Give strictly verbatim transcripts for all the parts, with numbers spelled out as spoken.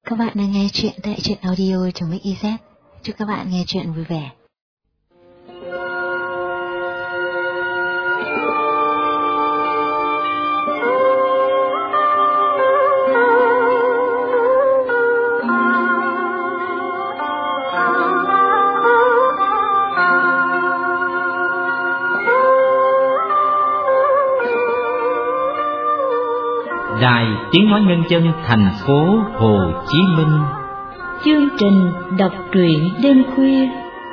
Các bạn đang nghe chuyện tại truyện audio trong Mix i zét. Chúc các bạn nghe chuyện vui vẻ. Đài Tiếng Nói Nhân dân thành phố Hồ Chí Minh. Chương trình đọc truyện đêm khuya.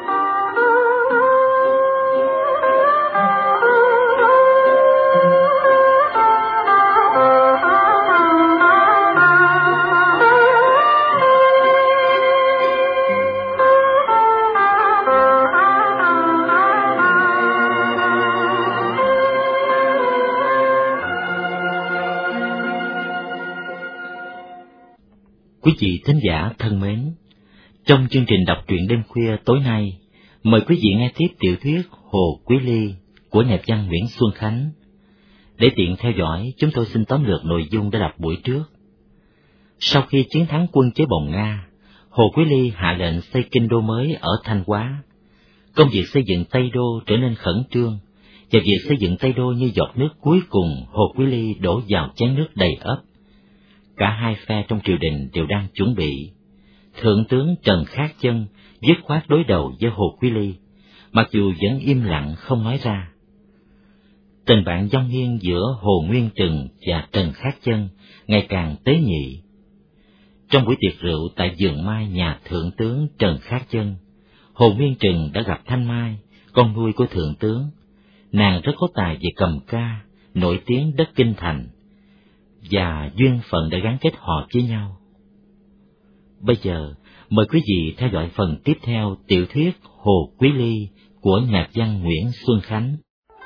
Quý vị thính giả thân mến, trong chương trình đọc truyện đêm khuya tối nay, mời quý vị nghe tiếp tiểu thuyết Hồ Quý Ly của nhà văn Nguyễn Xuân Khánh. Để tiện theo dõi, chúng tôi xin tóm lược nội dung đã đọc buổi trước. Sau khi chiến thắng quân chế Bồng Nga, Hồ Quý Ly hạ lệnh xây kinh đô mới ở Thanh Hóa. Công việc xây dựng Tây Đô trở nên khẩn trương, và việc xây dựng Tây Đô như giọt nước cuối cùng Hồ Quý Ly đổ vào chén nước đầy ắp. Cả hai phe trong triều đình đều đang chuẩn bị. Thượng tướng Trần Khát Chân dứt khoát đối đầu với Hồ Quý Ly, mặc dù vẫn im lặng không nói ra. Tình bạn dông hiên giữa Hồ Nguyên Trừng và Trần Khát Chân ngày càng tế nhị. Trong buổi tiệc rượu tại vườn mai nhà thượng tướng Trần Khát Chân, Hồ Nguyên Trừng đã gặp Thanh Mai, con nuôi của thượng tướng. Nàng rất có tài về cầm ca, nổi tiếng đất Kinh Thành, và duyên phận đã gắn kết họ với nhau. Bây giờ, mời quý vị theo dõi phần tiếp theo tiểu thuyết Hồ Quý Ly của nhà văn Nguyễn Xuân Khánh.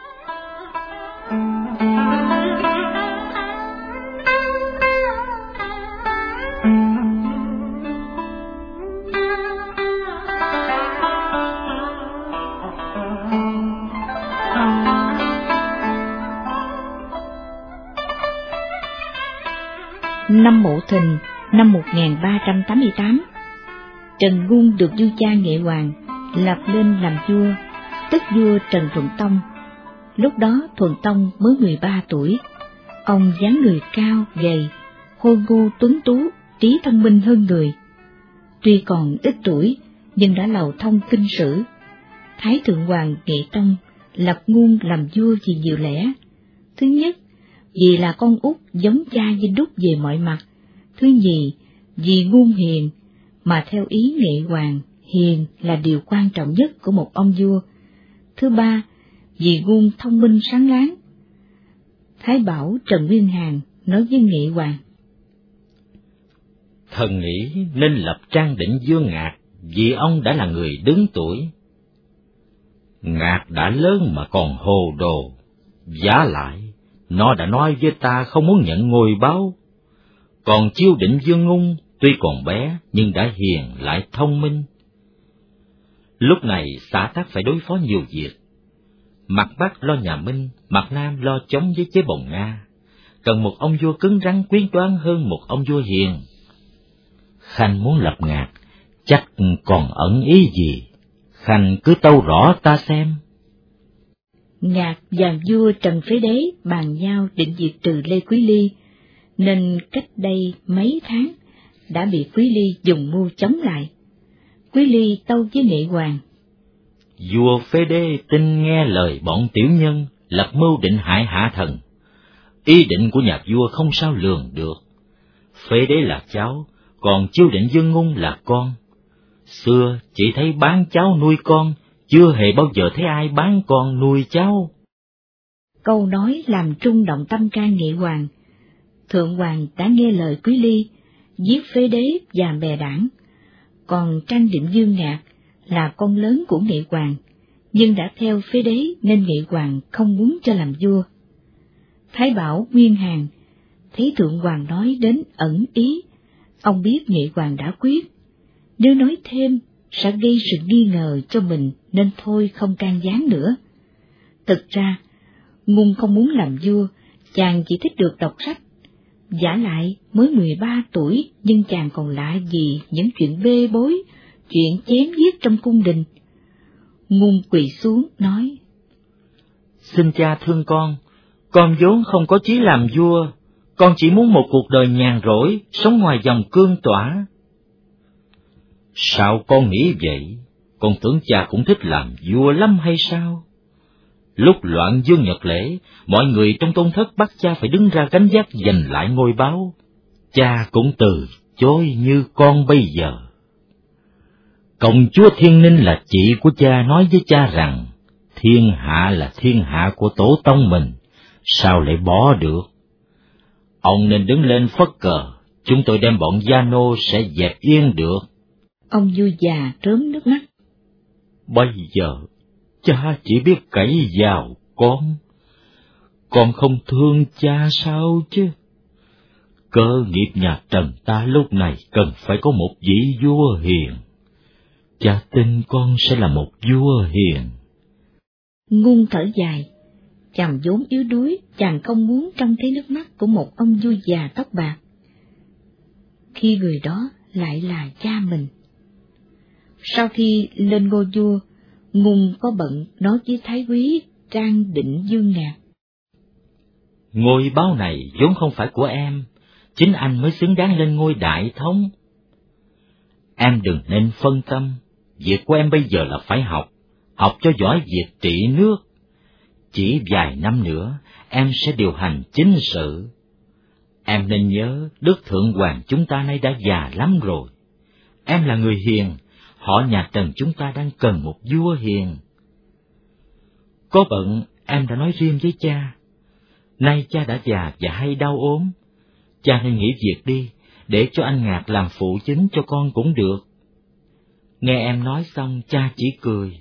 Năm Mậu Thìn năm một nghìn ba trăm tám mươi tám, Trần Ngung được vua cha Nghệ Hoàng lập lên làm vua, tức vua Trần Thuận Tông. Lúc đó Thuận Tông mới mười ba tuổi. Ông dáng người cao, gầy, khôi ngô tuấn tú, trí thông minh hơn người. Tuy còn ít tuổi, nhưng đã lầu thông kinh sử. Thái Thượng Hoàng Nghệ Tông lập Ngung làm vua vì nhiều lẽ. Thứ nhất, vì là con út giống cha Vinh Đúc về mọi mặt. Thứ nhì, vì Ngung hiền, mà theo ý Nghệ Hoàng, hiền là điều quan trọng nhất của một ông vua. Thứ ba, vì Ngung thông minh sáng láng. Thái Bảo Trần Nguyên Hàn nói với Nghệ Hoàng: Thần nghĩ nên lập Trang Định Vương Ngạc, vì ông đã là người đứng tuổi. Ngạc đã lớn mà còn hồ đồ, vả lại nó đã nói với ta không muốn nhận ngôi báo. Còn Chiêu Định Vương Ngung tuy còn bé nhưng đã hiền lại thông minh. Lúc này xã tắc phải đối phó nhiều việc. Mặt Bắc lo nhà Minh, mặt Nam lo chống với chế Bồng Nga. Cần một ông vua cứng rắn quyết đoán hơn một ông vua hiền. Khanh muốn lập Ngạc, chắc còn ẩn ý gì? Khanh cứ tâu rõ ta xem. Ngạc và vua Trần Phế Đế bàn nhau định diệt trừ Lê Quý Ly, nên cách đây mấy tháng đã bị Quý Ly dùng mưu chống lại. Quý Ly tâu với Nghệ Hoàng: Vua Phế Đế tin nghe lời bọn tiểu nhân, lập mưu định hại hạ thần. Ý định của nhà vua không sao lường được. Phế Đế là cháu, còn Chiêu Định Vương Ngung là con. Xưa chỉ thấy bán cháu nuôi con, chưa hề bao giờ thấy ai bán con nuôi cháu. Câu nói làm trung động tâm can Nghệ Hoàng. Thượng Hoàng đã nghe lời Quý Ly, giết Phế Đế và bè đảng. Còn Trang Định Vương Ngạc là con lớn của Nghệ Hoàng, nhưng đã theo Phế Đế nên Nghệ Hoàng không muốn cho làm vua. Thái Bảo Nguyên Hàn thấy Thượng Hoàng nói đến ẩn ý, ông biết Nghệ Hoàng đã quyết. Nếu nói thêm sẽ gây sự nghi ngờ cho mình nên thôi không can gián nữa. Thực ra, Ngung không muốn làm vua, chàng chỉ thích được đọc sách. Vả lại mới mười ba tuổi nhưng chàng còn lạ gì những chuyện bê bối, chuyện chém giết trong cung đình. Ngung quỳ xuống nói: Xin cha thương con, con vốn không có chí làm vua, con chỉ muốn một cuộc đời nhàn rỗi, sống ngoài vòng cương tỏa. Sao con nghĩ vậy? Con tưởng cha cũng thích làm vua lắm hay sao? Lúc loạn dương nhật lễ, mọi người trong tôn thất bắt cha phải đứng ra gánh vác giành lại ngôi báu. Cha cũng từ chối như con bây giờ. Công chúa Thiên Ninh là chị của cha nói với cha rằng, thiên hạ là thiên hạ của tổ tông mình, sao lại bỏ được? Ông nên đứng lên phất cờ, chúng tôi đem bọn gia nô sẽ dẹp yên được. Ông vua già trớm nước mắt. Bây giờ, cha chỉ biết cậy vào con. Con không thương cha sao chứ? Cơ nghiệp nhà Trần ta lúc này cần phải có một vị vua hiền. Cha tin con sẽ là một vua hiền. Ngung thở dài. Chàng vốn yếu đuối, chàng không muốn trông thấy nước mắt của một ông vua già tóc bạc, khi người đó lại là cha mình. Sau khi lên ngôi vua, Ngung có bận nói với Thái úy Trang Định Dương Ngạc: Ngôi báu này vốn không phải của em, chính anh mới xứng đáng lên ngôi đại thống. Em đừng nên phân tâm, việc của em bây giờ là phải học, học cho giỏi việc trị nước. Chỉ vài năm nữa, em sẽ điều hành chính sự. Em nên nhớ, Đức Thượng Hoàng chúng ta nay đã già lắm rồi. Em là người hiền, họ nhà Trần chúng ta đang cần một vua hiền. Có bận, em đã nói riêng với cha. Nay cha đã già và hay đau ốm, cha nên nghỉ việc đi, để cho anh Ngạc làm phụ chính cho con cũng được. Nghe em nói xong, cha chỉ cười.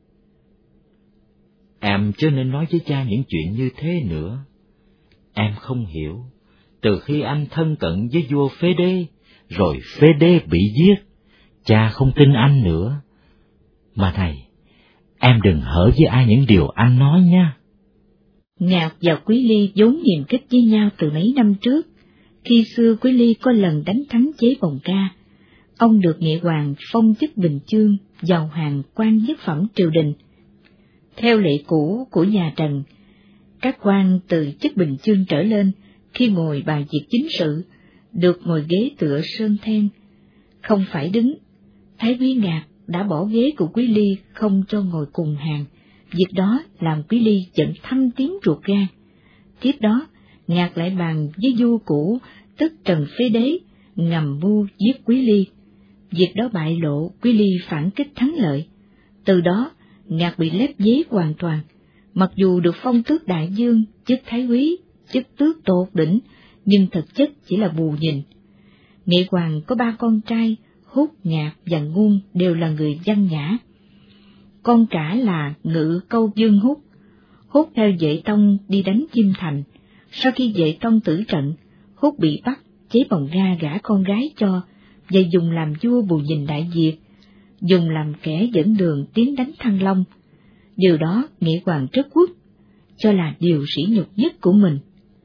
Em chưa nên nói với cha những chuyện như thế nữa. Em không hiểu, từ khi anh thân cận với vua Phế Đế, rồi Phế Đế bị giết, cha không tin anh nữa. Mà này, em đừng hở với ai những điều anh nói nha. Ngạc và Quý Ly vốn hiềm khích với nhau từ mấy năm trước. Khi xưa Quý Ly có lần đánh thắng Chế Bồng Ca, ông được Nghệ Hoàng phong chức Bình Chương, giàu hàng quan nhất phẩm triều đình. Theo lệ cũ của nhà Trần, các quan từ chức Bình Chương trở lên, khi ngồi bàn việc chính sự, được ngồi ghế tựa sơn then, không phải đứng. Thái úy Ngạc đã bỏ ghế của Quý Ly không cho ngồi cùng hàng, việc đó làm Quý Ly giận thâm tím ruột gan. Tiếp đó, Ngạc lại bàn với vua cũ, tức Trần Phế Đế, ngầm mưu giết Quý Ly. Việc đó bại lộ, Quý Ly phản kích thắng lợi. Từ đó, Ngạc bị lép vế hoàn toàn, mặc dù được phong tước đại dương, chức thái úy, chức tước tột đỉnh, nhưng thực chất chỉ là bù nhìn. Nghệ Hoàng có ba con trai, Húc, Ngạc và Ngung đều là người văn nhã. Con cả là Ngự Câu Dương Húc. Húc theo Vệ Tông đi đánh Chiêm Thành. Sau khi Vệ Tông tử trận, Húc bị bắt, Chế Bồng Ga gả con gái cho, và dùng làm vua bù nhìn Đại Việt, dùng làm kẻ dẫn đường tiến đánh Thăng Long. Điều đó Nghệ Hoàng rất uất, cho là điều sỉ nhục nhất của mình.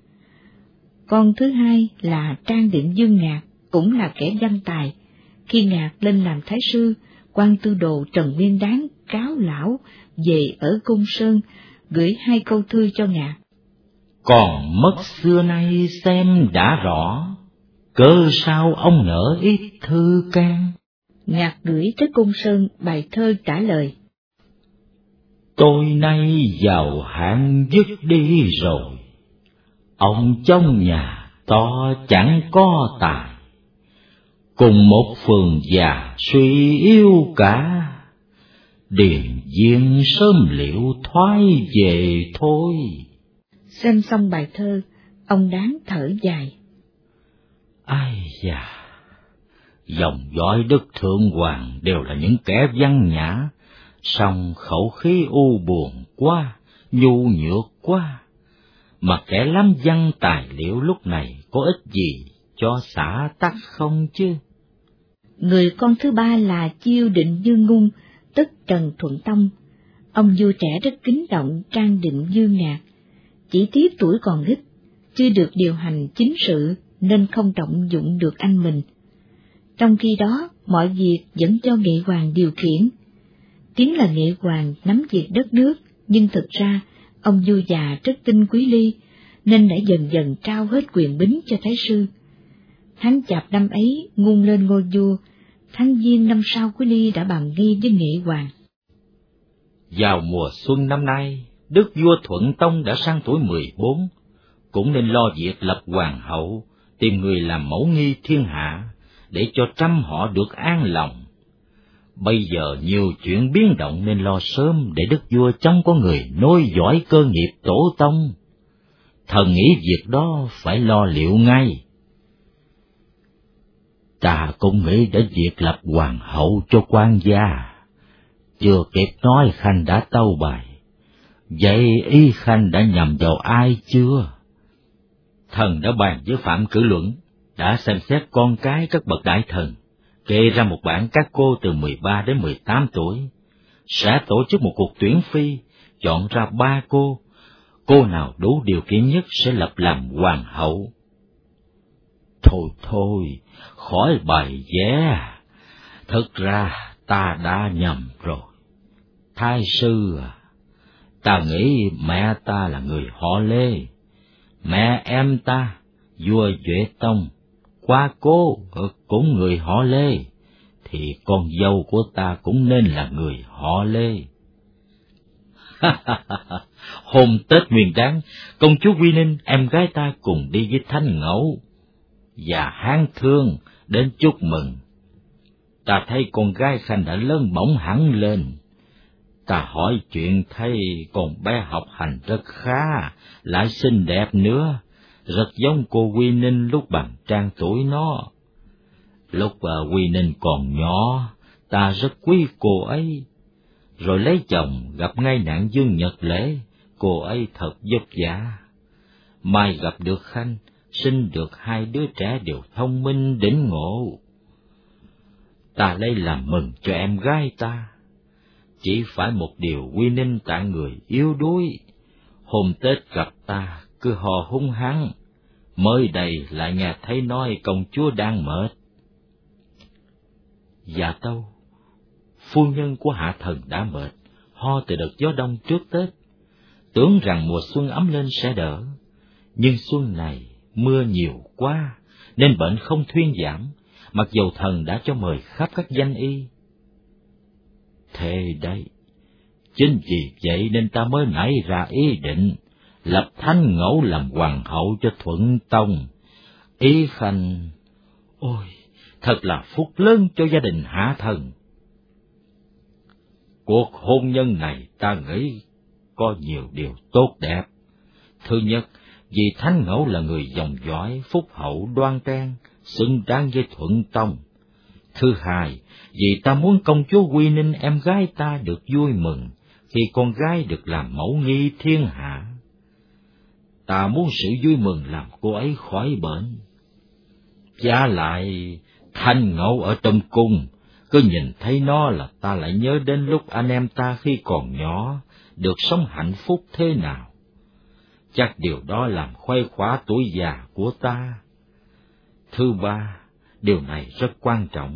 Con thứ hai là Trang Định Dương Ngạc, cũng là kẻ văn tài. Khi Ngạc lên làm thái sư, quan tư đồ Trần Nguyên Đán cáo lão về ở Cung Sơn, gửi hai câu thư cho Ngạc. Còn mất xưa nay xem đã rõ, cớ sao ông nỡ ít thư can. Ngạc gửi tới Cung Sơn bài thơ trả lời: Tôi nay giàu hạn dứt đi rồi, ông trong nhà to chẳng có tài, cùng một phường già suy yếu cả, điền viên sớm liệu thoái về thôi. Xem xong bài thơ, ông Đáng thở dài. Ai da, dòng dõi Đức Thượng Hoàng đều là những kẻ văn nhã, song khẩu khí u buồn quá, nhu nhược quá, mà kẻ lắm văn tài liệu lúc này có ích gì cho xã tắc không chứ? Người con thứ ba là Chiêu Định Dương Ngung, tức Trần Thuận Tông. Ông vua trẻ rất kính trọng Trang Định Dương Ngạc, chỉ tiếc tuổi còn ít, chưa được điều hành chính sự nên không trọng dụng được anh mình. Trong khi đó, mọi việc vẫn cho Nghệ Hoàng điều khiển. Tiếng là Nghệ Hoàng nắm việc đất nước, nhưng thực ra ông vua già rất tin Quý Ly, nên đã dần dần trao hết quyền bính cho Thái sư. Tháng Chạp năm ấy, Ngôn lên ngôi vua. Tháng Giêng năm sau, Quý Ly đã bàn nghi với Nghệ Hoàng. Vào mùa xuân năm nay, đức vua Thuận Tông đã sang tuổi mười bốn, cũng nên lo việc lập hoàng hậu, tìm người làm mẫu nghi thiên hạ, để cho trăm họ được an lòng. Bây giờ nhiều chuyện biến động nên lo sớm, để đức vua chóng có người nối dõi cơ nghiệp tổ tông. Thần nghĩ việc đó phải lo liệu ngay. Ta cũng nghĩ đến việc lập hoàng hậu cho quan gia. Chưa kịp nói Khanh đã tâu bày. Vậy ý Khanh đã nhầm vào ai chưa? Thần đã bàn với Phạm Cử Luận, đã xem xét con cái các bậc đại thần, kê ra một bảng các cô từ mười ba đến mười tám tuổi, sẽ tổ chức một cuộc tuyển phi, chọn ra ba cô, cô nào đủ điều kiện nhất sẽ lập làm hoàng hậu. Thôi thôi, khỏi bày vẽ, thực ra ta đã nhầm rồi. Thái sư à, ta nghĩ mẹ ta là người họ Lê, mẹ em ta, vua Duệ Tông, qua cô cũng người họ Lê, thì con dâu của ta cũng nên là người họ Lê. Hôm Tết Nguyên Đán, công chúa Quy Ninh, em gái ta cùng đi với Thanh Ngẫu và Hán Thương đến chúc mừng. Ta thấy con gái Khanh đã lớn bổng hẳn lên. Ta hỏi chuyện thấy con bé học hành rất khá, lại xinh đẹp nữa, rất giống cô Quy Ninh lúc bằng trang tuổi nó. Lúc uh, Quy Ninh còn nhỏ, ta rất quý cô ấy. Rồi lấy chồng gặp ngay nạn Dương Nhật Lễ, cô ấy thật vất vả. Mai gặp được Khanh, sinh được hai đứa trẻ đều thông minh đỉnh ngộ. Ta lấy làm mừng cho em gái ta. Chỉ phải một điều Quy Ninh tại người yếu đuối. Hôm Tết gặp ta cứ hò hung hăng, mới đây lại nghe thấy nói công chúa đang mệt. Dạ tâu, phu nhân của hạ thần đã mệt, ho từ đợt gió đông trước Tết, tưởng rằng mùa xuân ấm lên sẽ đỡ, nhưng xuân này mưa nhiều quá nên bệnh không thuyên giảm, mặc dầu thần đã cho mời khắp các danh y. Thế đấy, chính vì vậy nên ta mới nảy ra ý định lập Thanh Ngẫu làm hoàng hậu cho Thuận Tông. Ý Khanh, ôi, thật là phúc lớn cho gia đình hạ thần. Cuộc hôn nhân này ta nghĩ có nhiều điều tốt đẹp. Thứ nhất, vì Thanh Ngẫu là người dòng dõi, phúc hậu, đoan trang, xứng đáng với Thuận Tông. Thứ hai, vì ta muốn công chúa Quy Ninh em gái ta được vui mừng khi con gái được làm mẫu nghi thiên hạ. Ta muốn sự vui mừng làm cô ấy khỏi bệnh. Và lại, Thanh Ngẫu ở trong cung, cứ nhìn thấy nó là ta lại nhớ đến lúc anh em ta khi còn nhỏ, được sống hạnh phúc thế nào. Chắc điều đó làm khuây khỏa tuổi già của ta. Thứ ba, điều này rất quan trọng.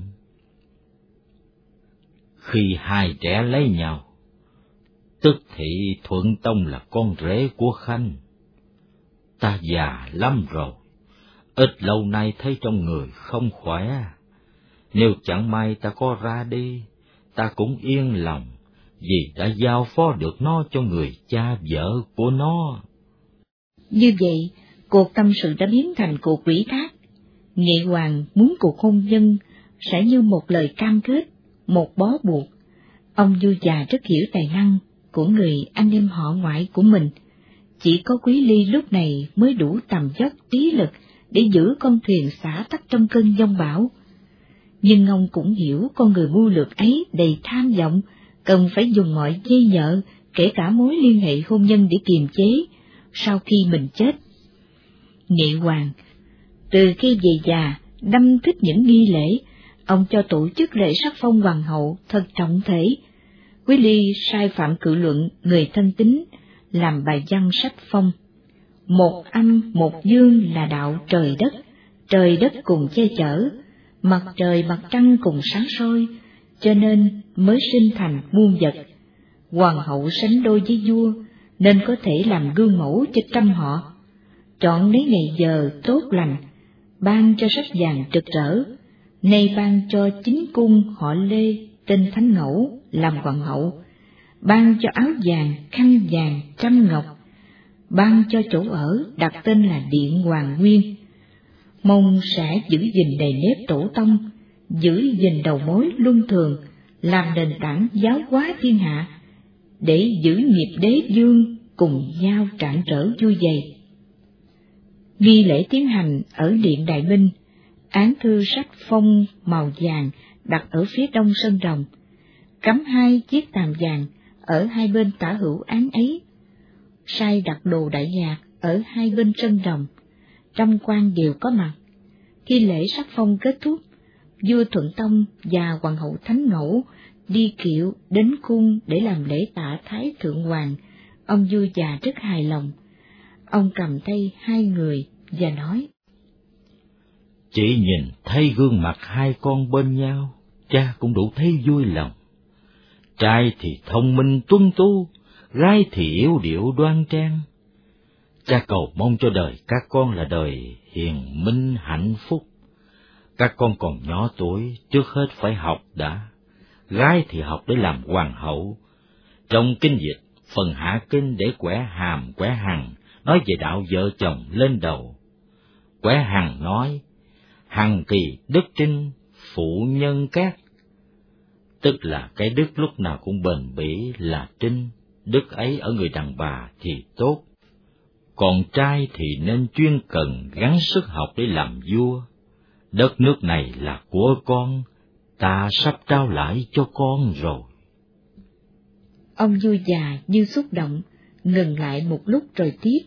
Khi hai trẻ lấy nhau, tức thị Thuận Tông là con rể của Khanh. Ta già lắm rồi, ít lâu nay thấy trong người không khỏe. Nếu chẳng may ta có ra đi, ta cũng yên lòng, vì đã giao phó được nó cho người cha vợ của nó. Như vậy, cuộc tâm sự đã biến thành cuộc ủy thác. Nghệ Hoàng muốn cuộc hôn nhân sẽ như một lời cam kết, một bó buộc. Ông vua già rất hiểu tài năng của người anh em họ ngoại của mình. Chỉ có Quý Ly lúc này mới đủ tầm dốc trí lực để giữ con thuyền xả tắc trong cơn giông bão. Nhưng ông cũng hiểu con người mưu lược ấy đầy tham vọng, cần phải dùng mọi dây nhợ, kể cả mối liên hệ hôn nhân để kiềm chế sau khi mình chết. Nghệ Hoàng, từ khi về già, đâm thích những nghi lễ, ông cho tổ chức lễ sắc phong hoàng hậu thật trọng thể. Quý Ly sai Phạm Cự Luận, người thân tín, làm bài văn sách phong. Một âm một dương là đạo trời đất, trời đất cùng che chở, mặt trời mặt trăng cùng sáng soi, cho nên mới sinh thành muôn vật. Hoàng hậu sánh đôi với vua, nên có thể làm gương mẫu cho trăm họ. Chọn lấy ngày giờ tốt lành, ban cho sắc vàng rực rỡ, nay ban cho chính cung họ Lê tên Thánh Ngẫu làm hoàng hậu, ban cho áo vàng, khăn vàng, trăm ngọc, ban cho chỗ ở đặt tên là Điện Hoàng Nguyên. Mong sẽ giữ gìn nề nếp tổ tông, giữ gìn đầu mối luân thường, làm nền tảng giáo hóa thiên hạ, để giữ nghiệp đế vương cùng nhau trạn trở vui vầy. Nghi lễ tiến hành ở Điện Đại Minh, án thư sắc phong màu vàng đặt ở phía đông sân rồng, cắm hai chiếc tàm vàng ở hai bên tả hữu án ấy, sai đặt đồ đại nhạc ở hai bên sân rồng, trăm quan đều có mặt. Khi lễ sắc phong kết thúc, vua Thuận Tông và hoàng hậu Thánh Ngẫu đi kiệu đến cung để làm lễ tạ Thái Thượng Hoàng. Ông vua già rất hài lòng. Ông cầm tay hai người và nói: Chỉ nhìn thấy gương mặt hai con bên nhau, cha cũng đủ thấy vui lòng. Trai thì thông minh tuấn tú, gái thì yếu điệu đoan trang. Cha cầu mong cho đời các con là đời hiền minh hạnh phúc. Các con còn nhỏ tuổi, trước hết phải học đã. Gái thì học để làm hoàng hậu. Trong kinh dịch, phần hạ kinh để quẻ hàm quẻ hằng, nói về đạo vợ chồng lên đầu. Quẻ hằng nói, hằng kỳ đức trinh, phụ nhân cát. Tức là cái đức lúc nào cũng bền bỉ là trinh, đức ấy ở người đàn bà thì tốt. Còn trai thì nên chuyên cần gắng sức học để làm vua. Đất nước này là của con, ta sắp trao lại cho con rồi. Ông vua già như xúc động, ngừng lại một lúc rồi tiếp.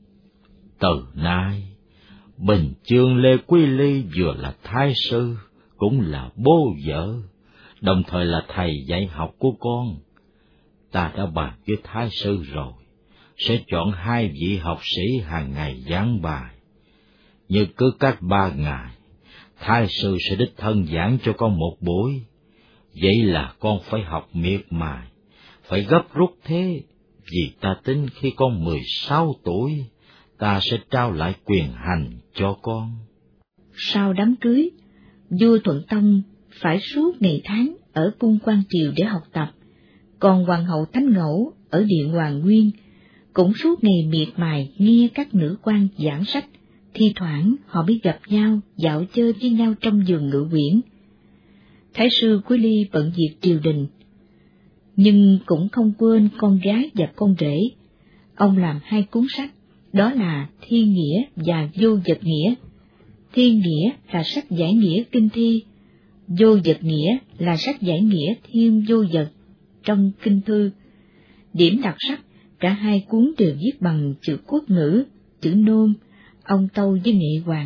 Từ nay, Bình Chương Lê Quý Ly vừa là thái sư, cũng là bố vợ, đồng thời là thầy dạy học của con. Ta đã bàn với thái sư rồi, sẽ chọn hai vị học sĩ hàng ngày giảng bài. Như cứ cách ba ngày, thái sư sẽ đích thân giảng cho con một buổi. Vậy là con phải học miệt mài, phải gấp rút thế, vì ta tính khi con mười sáu tuổi, ta sẽ trao lại quyền hành cho con. Sau đám cưới, vua Thuận Tông phải suốt ngày tháng ở cung quan triều để học tập, còn hoàng hậu Thánh Ngẫu ở Điện Hoàng Nguyên cũng suốt ngày miệt mài nghe các nữ quan giảng sách. Thi thoảng họ mới gặp nhau, dạo chơi với nhau trong vườn Ngự Uyển. Thái sư Quý Ly bận việc triều đình, nhưng cũng không quên con gái và con rể. Ông làm hai cuốn sách, đó là Thiên Nghĩa và Vô Vật Nghĩa. Thiên Nghĩa là sách giải nghĩa kinh thi, Vô Vật Nghĩa là sách giải nghĩa thiên vô vật trong kinh thư. Điểm đặc sắc, cả hai cuốn đều viết bằng chữ quốc ngữ, chữ nôm, ông tâu với Nghệ Hoàng.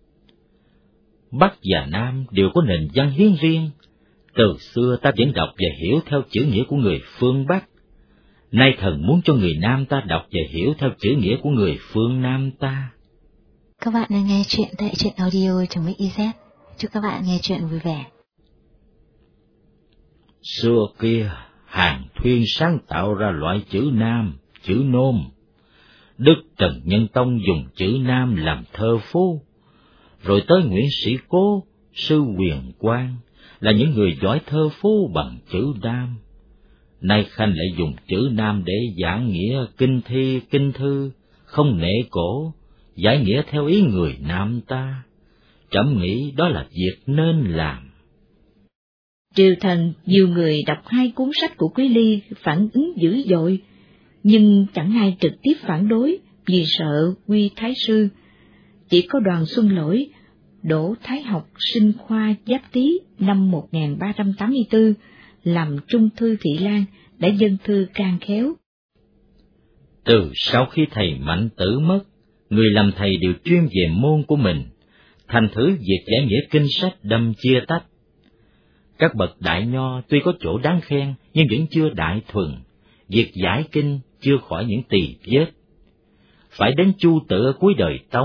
Bắc và Nam đều có nền văn hiến riêng. Từ xưa ta vẫn đọc và hiểu theo chữ nghĩa của người phương Bắc. Nay thần muốn cho người Nam ta đọc và hiểu theo chữ nghĩa của người phương Nam ta. Các bạn đang nghe chuyện tại truyện audio trong Mix i zét. Chúc các bạn nghe chuyện vui vẻ. Xưa kia, Hàn Thuyên sáng tạo ra loại chữ Nam, chữ nôm. Đức Trần Nhân Tông dùng chữ Nam làm thơ phú. Rồi tới Nguyễn Sĩ Cố, Sư Huyền Quang là những người giỏi thơ phú bằng chữ Nam. Nay Khanh lại dùng chữ Nam để giảng nghĩa kinh thi, kinh thư, không nể cổ, giải nghĩa theo ý người Nam ta. Trẫm nghĩ đó là việc nên làm. Triều thần nhiều người đọc hai cuốn sách của Quý Ly phản ứng dữ dội, nhưng chẳng ai trực tiếp phản đối vì sợ quy thái sư. Chỉ có Đoàn Xuân Lỗi, Đỗ Thái Học sinh khoa Giáp Tý năm một nghìn ba trăm tám mươi tư, làm trung thư Thị Lan đã dâng thư can khéo. Từ sau khi thầy Mạnh Tử mất, người làm thầy đều chuyên về môn của mình, thành thử việc giải nghĩa kinh sách đâm chia tách. Các bậc đại nho tuy có chỗ đáng khen nhưng vẫn chưa đại thuần, việc giải kinh chưa khỏi những tỳ vết. Phải đến Chu Tự cuối đời Tống,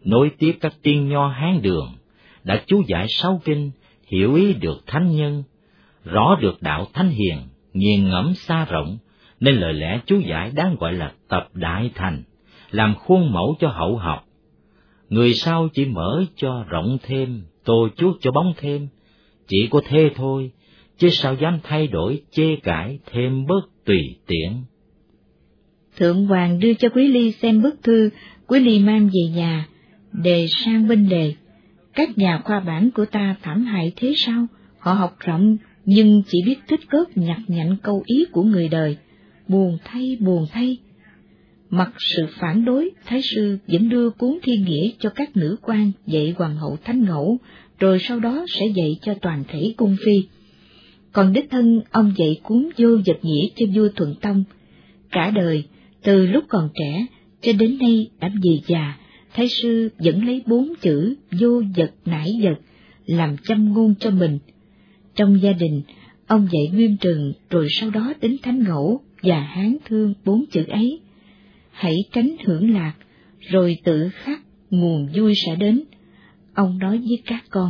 nối tiếp các tiên nho Hán Đường, đã chú giải sáu kinh, hiểu ý được thánh nhân, rõ được đạo thánh hiền, nghiền ngẫm xa rộng, nên lời lẽ chú giải đáng gọi là tập đại thành, làm khuôn mẫu cho hậu học. Người sau chỉ mở cho rộng thêm, tô chuốt cho bóng thêm, chỉ có thế thôi, chứ sao dám thay đổi chê cãi thêm bớt tùy tiện. Thượng hoàng đưa cho Quý Ly xem bức thư, Quý Ly mang về nhà, đề sang bên đề. Các nhà khoa bản của ta thảm hại thế sao? Họ học rộng, nhưng chỉ biết tích góp nhặt nhạnh câu ý của người đời. Buồn thay, buồn thay. Mặc sự phản đối, Thái sư vẫn đưa cuốn Thiên Nghĩa cho các nữ quan dạy hoàng hậu Thánh Ngẫu, rồi sau đó sẽ dạy cho toàn thể cung phi. Còn đích thân ông dạy cuốn Vô Vật Nghĩa cho vua Thuận Tông. Cả đời, từ lúc còn trẻ cho đến nay đã về già, Thái sư vẫn lấy bốn chữ vô vật nãi vật làm châm ngôn cho mình. Trong gia đình, ông dạy Nguyên Trừng, rồi sau đó đến Thánh Ngẫu và Hán Thương bốn chữ ấy. Hãy tránh hưởng lạc, rồi tự khắc nguồn vui sẽ đến. Ông nói với các con.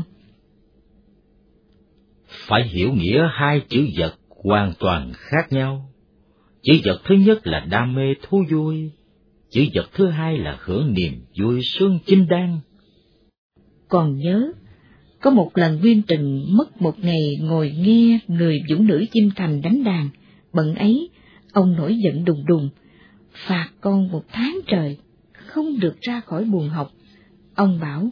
Phải hiểu nghĩa hai chữ vật hoàn toàn khác nhau. Chữ vật thứ nhất là đam mê thú vui, chữ vật thứ hai là hưởng niềm vui sướng chinh đan. Còn nhớ, có một lần Nguyên Trừng mất một ngày ngồi nghe người dũng nữ chim thành đánh đàn, bận ấy, ông nổi giận đùng đùng, phạt con một tháng trời, không được ra khỏi buồng học. Ông bảo,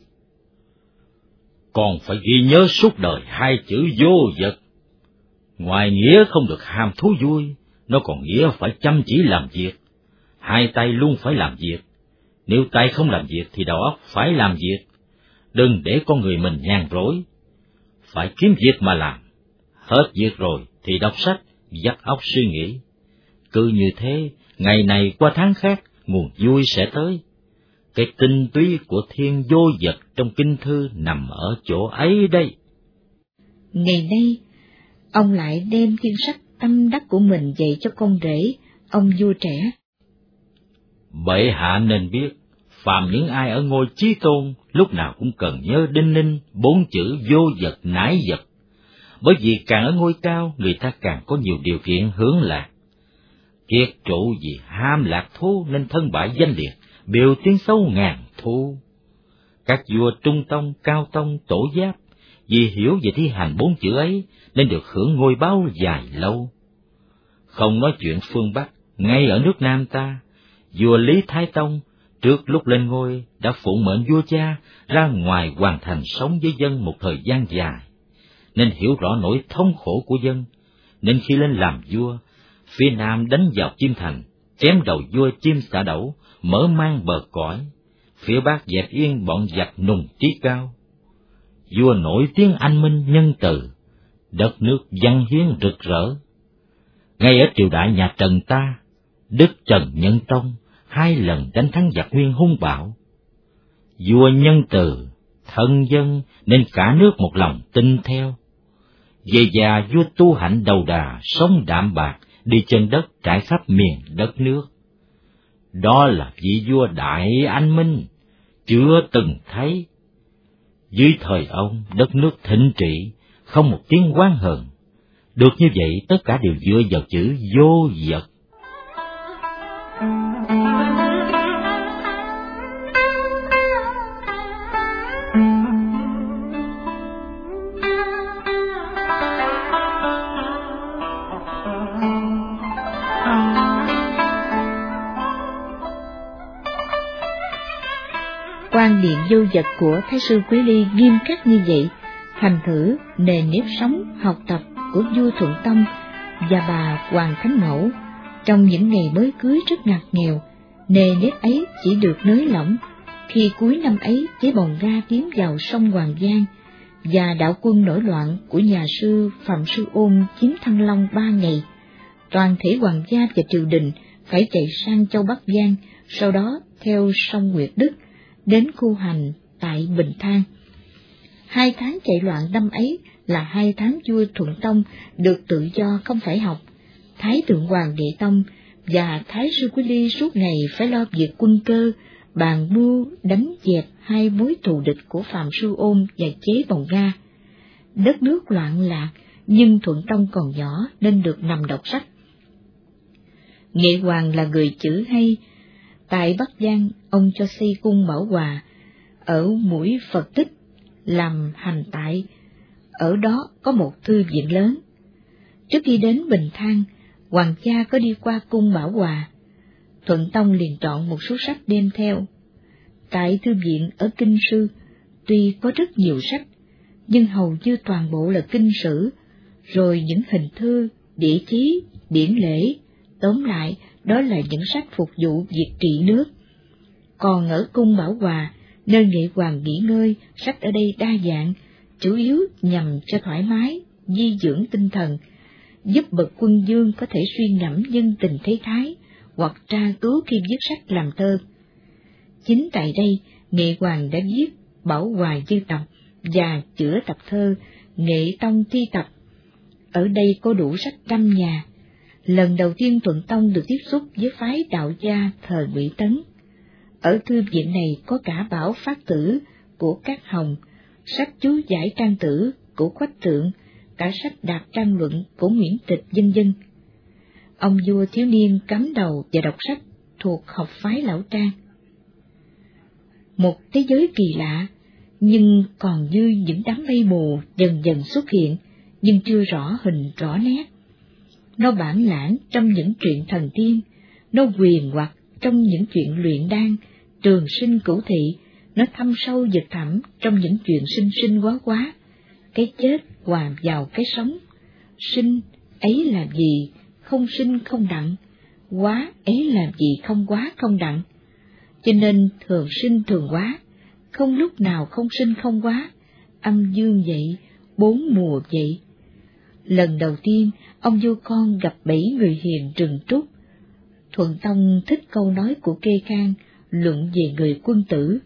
còn phải ghi nhớ suốt đời hai chữ vô vật. Ngoài nghĩa không được ham thú vui, nó còn nghĩa phải chăm chỉ làm việc. Hai tay luôn phải làm việc. Nếu tay không làm việc thì đầu óc phải làm việc. Đừng để con người mình nhàn rỗi. Phải kiếm việc mà làm. Hết việc rồi thì đọc sách, dắt óc suy nghĩ. Cứ như thế, ngày này qua tháng khác, nguồn vui sẽ tới. Cái tinh túy của thiên vô vật trong kinh thư nằm ở chỗ ấy đây. Ngày nay, ông lại đem thiên sách tâm đắc của mình dạy cho con rể, ông vua trẻ. Bệ hạ nên biết, phàm những ai ở ngôi chí tôn, lúc nào cũng cần nhớ đinh ninh bốn chữ vô vật nãi vật. Bởi vì càng ở ngôi cao, người ta càng có nhiều điều kiện hưởng lạc. Kiệt trụ vì ham lạc thú nên thân bại danh liệt, biểu tiếng xấu ngàn thu. Các vua Trung Tông, Cao Tông, Tổ Giáp, vì hiểu về thi hành bốn chữ ấy nên được hưởng ngôi báu dài lâu. Không nói chuyện phương Bắc, ngay ở nước Nam ta, vua Lý Thái Tông trước lúc lên ngôi đã phụng mệnh vua cha ra ngoài hoàn thành sống với dân một thời gian dài, nên hiểu rõ nỗi thống khổ của dân, nên khi lên làm vua, phía Nam đánh vào Chiêm Thành, chém đầu vua Chiêm Xạ Đẩu, mở mang bờ cõi, phía Bắc dẹp yên bọn giặc nùng trí cao. Vua nổi tiếng anh minh nhân từ, đất nước văn hiến rực rỡ. Ngay ở triều đại nhà Trần ta, Đức Trần Nhân Tông hai lần đánh thắng giặc Nguyên hung bạo. Vua nhân từ, thân dân nên cả nước một lòng tin theo. Về già vua tu hạnh đầu đà, sống đạm bạc, đi chân đất trải khắp miền đất nước. Đó là vị vua đại anh minh, chưa từng thấy. Dưới thời ông, đất nước thịnh trị, không một tiếng oán hờn. Được như vậy, tất cả đều dựa vào chữ vô vật. Quan niệm vô vật của Thái sư Quý Ly nghiêm khắc như vậy, thành thử nền nếp sống học tập của vua Thuận Tông và bà Hoàng Thánh Mẫu trong những ngày mới cưới rất ngặt nghèo. Nề nếp ấy chỉ được nới lỏng khi cuối năm ấy chế bồng ga tiến vào sông Hoàng Giang và đạo quân nổi loạn của nhà sư Phạm Sư Ôn chiếm Thăng Long ba ngày. Toàn thể hoàng gia và triều đình phải chạy sang châu Bắc Giang, sau đó theo sông Nguyệt Đức đến khu hành tại Bình Thang. Hai tháng chạy loạn năm ấy là hai tháng vua Thuận Tông được tự do không phải học. Thái thượng hoàng Đệ Tông và Thái sư Quý Ly suốt ngày phải lo việc quân cơ, bàn mưu đánh dẹp hai mối thù địch của Phạm Sư Ôn và Chế Bồng Ga. Đất nước loạn lạc, nhưng Thuận Tông còn nhỏ nên được nằm đọc sách. Nghệ Hoàng là người chữ hay. Tại Bắc Giang, ông cho xây cung Bảo Hòa ở mũi Phật Tích làm hành tại. Ở đó có một thư viện lớn. Trước khi đến Bình Thang, hoàng gia có đi qua cung Bảo Hòa. Thuận Tông liền chọn một số sách đem theo. Tại thư viện ở Kinh Sư, tuy có rất nhiều sách, nhưng hầu như toàn bộ là kinh sử, rồi những hình thư, địa chí, điển lễ. Tóm lại, đó là những sách phục vụ việc trị nước. Còn ở cung Bảo Hòa, nơi Nghệ Hoàng nghỉ ngơi, sách ở đây đa dạng, chủ yếu nhằm cho thoải mái, di dưỡng tinh thần, giúp bậc quân vương có thể suy ngẫm nhân tình thế thái, hoặc tra cứu khi viết sách làm thơ. Chính tại đây, Nghệ Hoàng đã viết Bảo Hòa Dư Tập và chữa tập thơ Nghệ Tông Thi Tập. Ở đây có đủ sách trăm nhà. Lần đầu tiên Thuận Tông được tiếp xúc với phái đạo gia thời Ngụy Tấn. Ở thư viện này có cả Bảo Phát Tử của Cát Hồng, sách chú giải trang tử của Quách Tượng, cả sách Đạt Trang Luận của Nguyễn Tịch, vân vân. Ông vua thiếu niên cắm đầu và đọc sách thuộc học phái Lão Trang. Một thế giới kỳ lạ, nhưng còn như những đám mây mù dần dần xuất hiện, nhưng chưa rõ hình rõ nét. Nó bản lãng trong những chuyện thần tiên, nó huyền hoặc trong những chuyện luyện đan, trường sinh cửu thị, nó thâm sâu vực thẳm trong những chuyện sinh sinh quá quá. Cái chết hòa vào cái sống, sinh ấy làm gì, không sinh không đặng, quá ấy làm gì không quá không đặng. Cho nên thường sinh thường quá, không lúc nào không sinh không quá, âm dương vậy, bốn mùa vậy. Lần đầu tiên, ông vua con gặp bảy người hiền rừng trúc. Thuận Tông thích câu nói của Kê Khang luận về người quân tử.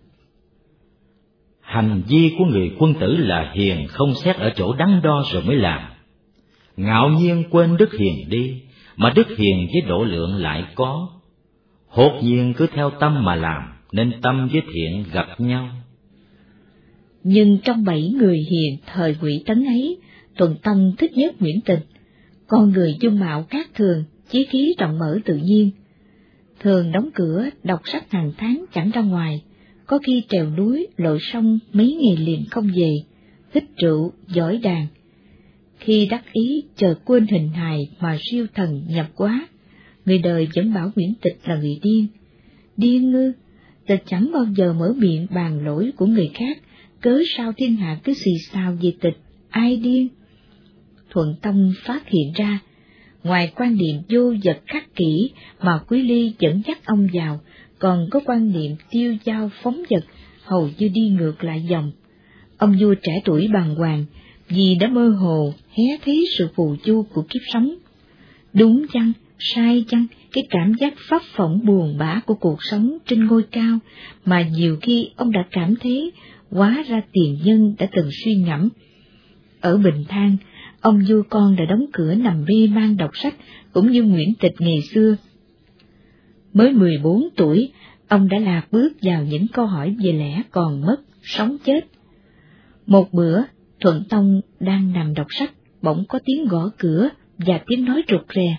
Hành vi của người quân tử là hiền không xét ở chỗ đắn đo rồi mới làm. Ngạo nhiên quên đức hiền đi, mà đức hiền với độ lượng lại có. Hốt nhiên cứ theo tâm mà làm, nên tâm với thiện gặp nhau. Nhưng trong bảy người hiền thời Ngụy Tấn ấy, Thuận Tông thích nhất Nguyễn Tịch, con người dung mạo cát thường, chí khí rộng mở tự nhiên. Thường đóng cửa, đọc sách hàng tháng chẳng ra ngoài, có khi trèo núi, lội sông mấy ngày liền không về, hít rượu, giỏi đàn. Khi đắc ý chợt quên hình hài mà siêu thần nhập quá, người đời vẫn bảo Nguyễn Tịch là người điên. Điên ngư, Tịch chẳng bao giờ mở miệng bàn lỗi của người khác, cớ sao thiên hạ cứ xì xào về Tịch, ai điên? Thuận Tông phát hiện ra, ngoài quan niệm vô vật khắc kỷ mà Quý Ly dẫn dắt ông vào, còn có quan niệm tiêu dao phóng vật, hầu như đi ngược lại dòng. Ông vua trẻ tuổi bàng hoàng, vì đã mơ hồ hé thấy sự phù du của kiếp sống. Đúng chăng, sai chăng, cái cảm giác phấp phỏng buồn bã của cuộc sống trên ngôi cao mà nhiều khi ông đã cảm thấy, hóa ra tiền nhân đã từng suy ngẫm. Ở Bình Thang, ông vua con đã đóng cửa nằm mê man đọc sách, cũng như Nguyễn Tịch ngày xưa. Mới mười bốn tuổi, ông đã lạc bước vào những câu hỏi về lẽ còn mất, sống chết. Một bữa, Thuận Tông đang nằm đọc sách, bỗng có tiếng gõ cửa và tiếng nói rụt rè.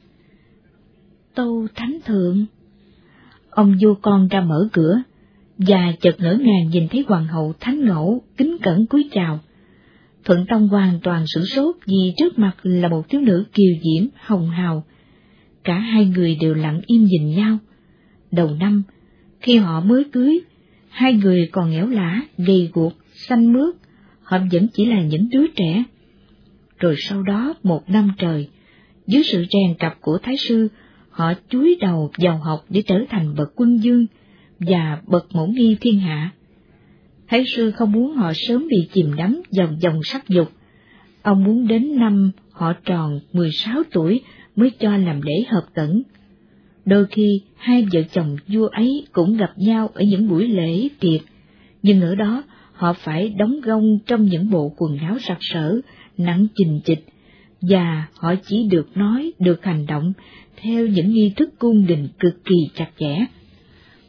Tâu Thánh Thượng. Ông vua con ra mở cửa, và chợt ngỡ ngàng nhìn thấy hoàng hậu Thánh Ngẫu kính cẩn cúi chào. Thuận Tông hoàn toàn sửng sốt vì trước mặt là một thiếu nữ kiều diễm, hồng hào. Cả hai người đều lặng im nhìn nhau. Đầu năm, khi họ mới cưới, hai người còn nghẽo lả, gầy guộc, xanh mướt, họ vẫn chỉ là những đứa trẻ. Rồi sau đó một năm trời, dưới sự rèn cặp của Thái sư, họ chúi đầu vào học để trở thành bậc quân vương và bậc mẫu nghi thiên hạ. Thái sư không muốn họ sớm bị chìm đắm vào dòng sắc dục. Ông muốn đến năm họ tròn mười sáu tuổi mới cho làm lễ hợp tẩn. Đôi khi hai vợ chồng vua ấy cũng gặp nhau ở những buổi lễ tiệc, nhưng ở đó họ phải đóng gông trong những bộ quần áo sặc sỡ, nặng chình chịch, và họ chỉ được nói, được hành động theo những nghi thức cung đình cực kỳ chặt chẽ.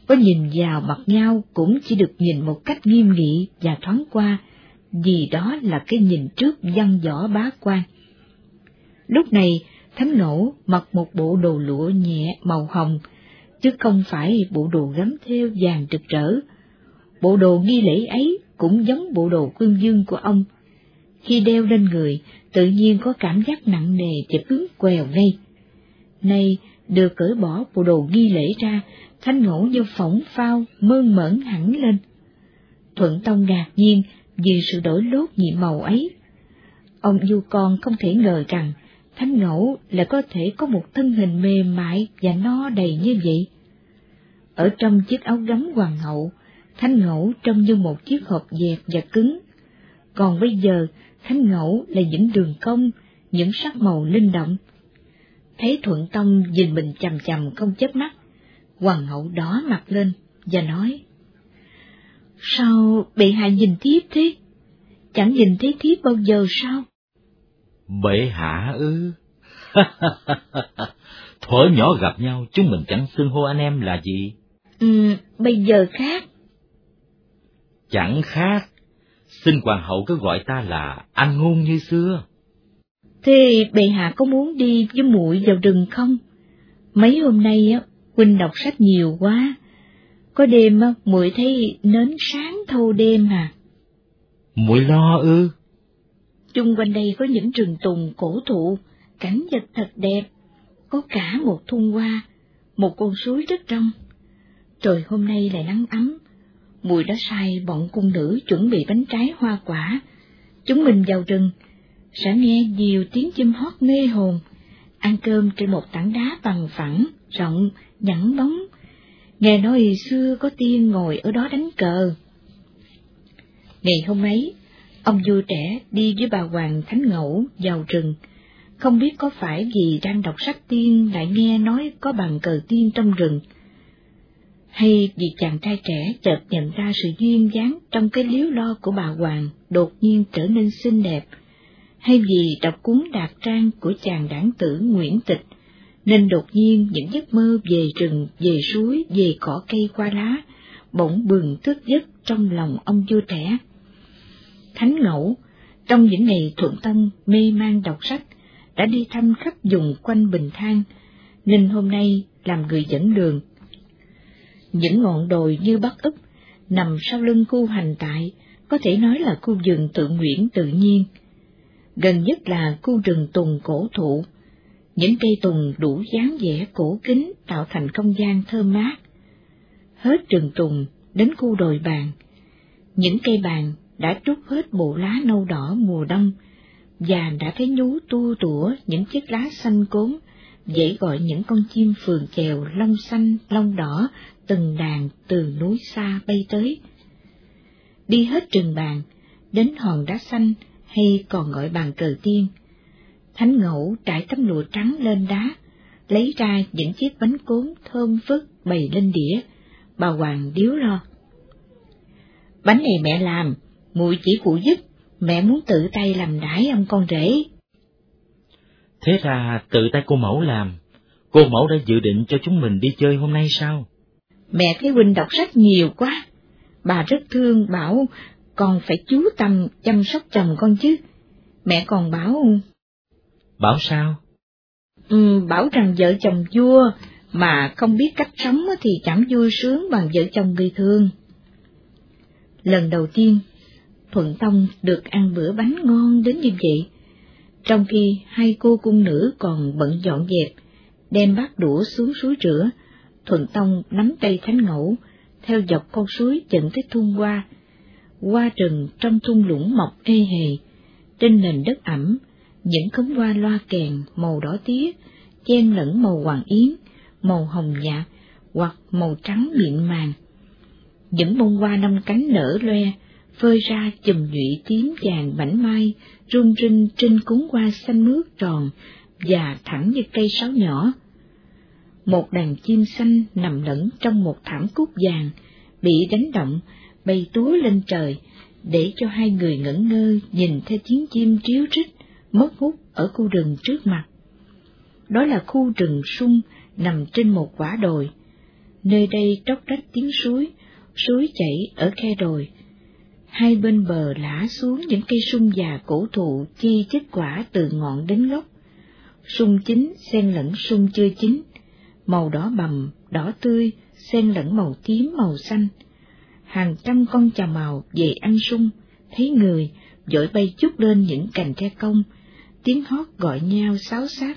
có nhìn vào mặt nhau cũng chỉ được nhìn một cách nghiêm nghị và thoáng qua, vì đó là cái nhìn trước văn võ bá quan. Lúc này, Thánh Ngẫu mặc một bộ đồ lụa nhẹ màu hồng, chứ không phải bộ đồ gấm thêu vàng rực rỡ. Bộ đồ nghi lễ ấy cũng giống bộ đồ quân vương của ông. Khi đeo lên người, tự nhiên có cảm giác nặng nề và cứng quèo ngay. Nay, được cởi bỏ bộ đồ nghi lễ ra, Thánh Ngẫu như phỏng phao, mơn mởn hẳn lên. Thuận Tông ngạc nhiên vì sự đổi lốt nhiệm màu ấy. Ông vua con không thể ngờ rằng Thánh Ngẫu lại có thể có một thân hình mềm mại và no đầy như vậy. Ở trong chiếc áo gấm hoàng hậu, Thánh Ngẫu trông như một chiếc hộp dẹt và cứng. Còn bây giờ, Thánh Ngẫu là những đường cong, những sắc màu linh động. Thấy Thuận Tông nhìn mình chằm chằm không chớp mắt, hoàng hậu đỏ mặt lên và nói: Sao bệ hạ nhìn thiếp thế? Chẳng nhìn thấy thiếp bao giờ sao? Bệ hạ ư? Thuở nhỏ gặp nhau chúng mình chẳng xưng hô anh em là gì? Ừ, bây giờ khác. Chẳng khác. Xin hoàng hậu cứ gọi ta là anh Ngôn như xưa. Thế bệ hạ có muốn đi với muội vào rừng không? Mấy hôm nay á, huynh đọc sách nhiều quá. Có đêm á, muội thấy nến sáng thâu đêm à? Muội lo ư? Chung quanh đây có những rừng tùng cổ thụ, cảnh vật thật đẹp. Có cả một thung hoa, một con suối rất trong. Trời hôm nay lại nắng ấm. Muội đã sai bọn cung nữ chuẩn bị bánh trái hoa quả. Chúng mình vào rừng, sẽ nghe nhiều tiếng chim hót mê hồn, ăn cơm trên một tảng đá bằng phẳng, rộng, nhẵn bóng. Nghe nói xưa có tiên ngồi ở đó đánh cờ. Ngày hôm ấy, ông vua trẻ đi với bà Hoàng Thánh Ngẫu vào rừng, không biết có phải vì đang đọc sách tiên lại nghe nói có bàn cờ tiên trong rừng, hay vì chàng trai trẻ chợt nhận ra sự duyên dáng trong cái líu lo của bà Hoàng đột nhiên trở nên xinh đẹp, hay vì đọc cuốn Đạt Trang của chàng đảng tử Nguyễn Tịch, nên đột nhiên những giấc mơ về rừng, về suối, về cỏ cây qua lá, bỗng bừng thức giấc trong lòng ông vua trẻ. Thánh Ngẫu, trong những ngày Thuận Tông mê man đọc sách, đã đi thăm khắp vùng quanh Bình Thang, nên hôm nay làm người dẫn đường. Những ngọn đồi như Bắc Úc, nằm sau lưng khu hành tại, có thể nói là khu vườn tự nguyện tự nhiên. Gần nhất là khu rừng tùng cổ thụ, những cây tùng đủ dáng vẻ cổ kính tạo thành không gian thơm mát. Hết rừng tùng đến khu đồi bàn, những cây bàn đã trút hết bộ lá nâu đỏ mùa đông, và đã thấy nhú tua tủa những chiếc lá xanh cốm, dãy gọi những con chim phường chèo lông xanh lông đỏ từng đàn từ núi xa bay tới. Đi hết rừng bàn, đến hòn đá xanh hay còn gọi bàn cờ tiên, Thánh Ngẫu trải tấm lụa trắng lên đá, lấy ra những chiếc bánh cốm thơm phức bày lên đĩa. Bà Hoàng điếu lo: Bánh này mẹ làm, muội chỉ phụ giúp, mẹ muốn tự tay làm đãi ông con rể. Thế ra tự tay cô mẫu làm, cô mẫu đã dự định cho chúng mình đi chơi hôm nay sao? Mẹ thấy huynh đọc sách nhiều quá, bà rất thương bảo con phải chú tâm chăm sóc chồng con chứ. Mẹ còn bảo... Bảo sao? Ừ, bảo rằng vợ chồng vua mà không biết cách sống thì chẳng vui sướng bằng vợ chồng người thường. Lần đầu tiên, Thuận Tông được ăn bữa bánh ngon đến như vậy, trong khi hai cô cung nữ còn bận dọn dẹp, đem bát đũa xuống suối rửa. Thuận Tông nắm tay Thánh Ngẫu, theo dọc con suối dẫn tới thung hoa. Hoa rừng trong thung lũng mọc ê hề, trên nền đất ẩm, những khóm hoa loa kèn màu đỏ tía, chen lẫn màu hoàng yến, màu hồng nhạt hoặc màu trắng mịn màng. Những bông hoa năm cánh nở loe, phơi ra chùm nhụy tím vàng mảnh mai, rung rinh trên cuốn hoa xanh mướt tròn và thẳng như cây sáo nhỏ. Một đàn chim xanh nằm lẫn trong một thảm cúc vàng, bị đánh động, bay túa lên trời, để cho hai người ngẩn ngơ nhìn theo tiếng chim ríu rít, mất hút ở khu rừng trước mặt. Đó là khu rừng sung nằm trên một quả đồi. Nơi đây tróc rách tiếng suối, suối chảy ở khe đồi. Hai bên bờ lả xuống những cây sung già cổ thụ chi chít quả từ ngọn đến gốc. Sung chín xen lẫn sung chưa chín, màu đỏ bầm, đỏ tươi, xen lẫn màu tím, màu xanh. Hàng trăm con chào mào về ăn sung, thấy người, vội bay chúc lên những cành tre cong, tiếng hót gọi nhau xáo xát.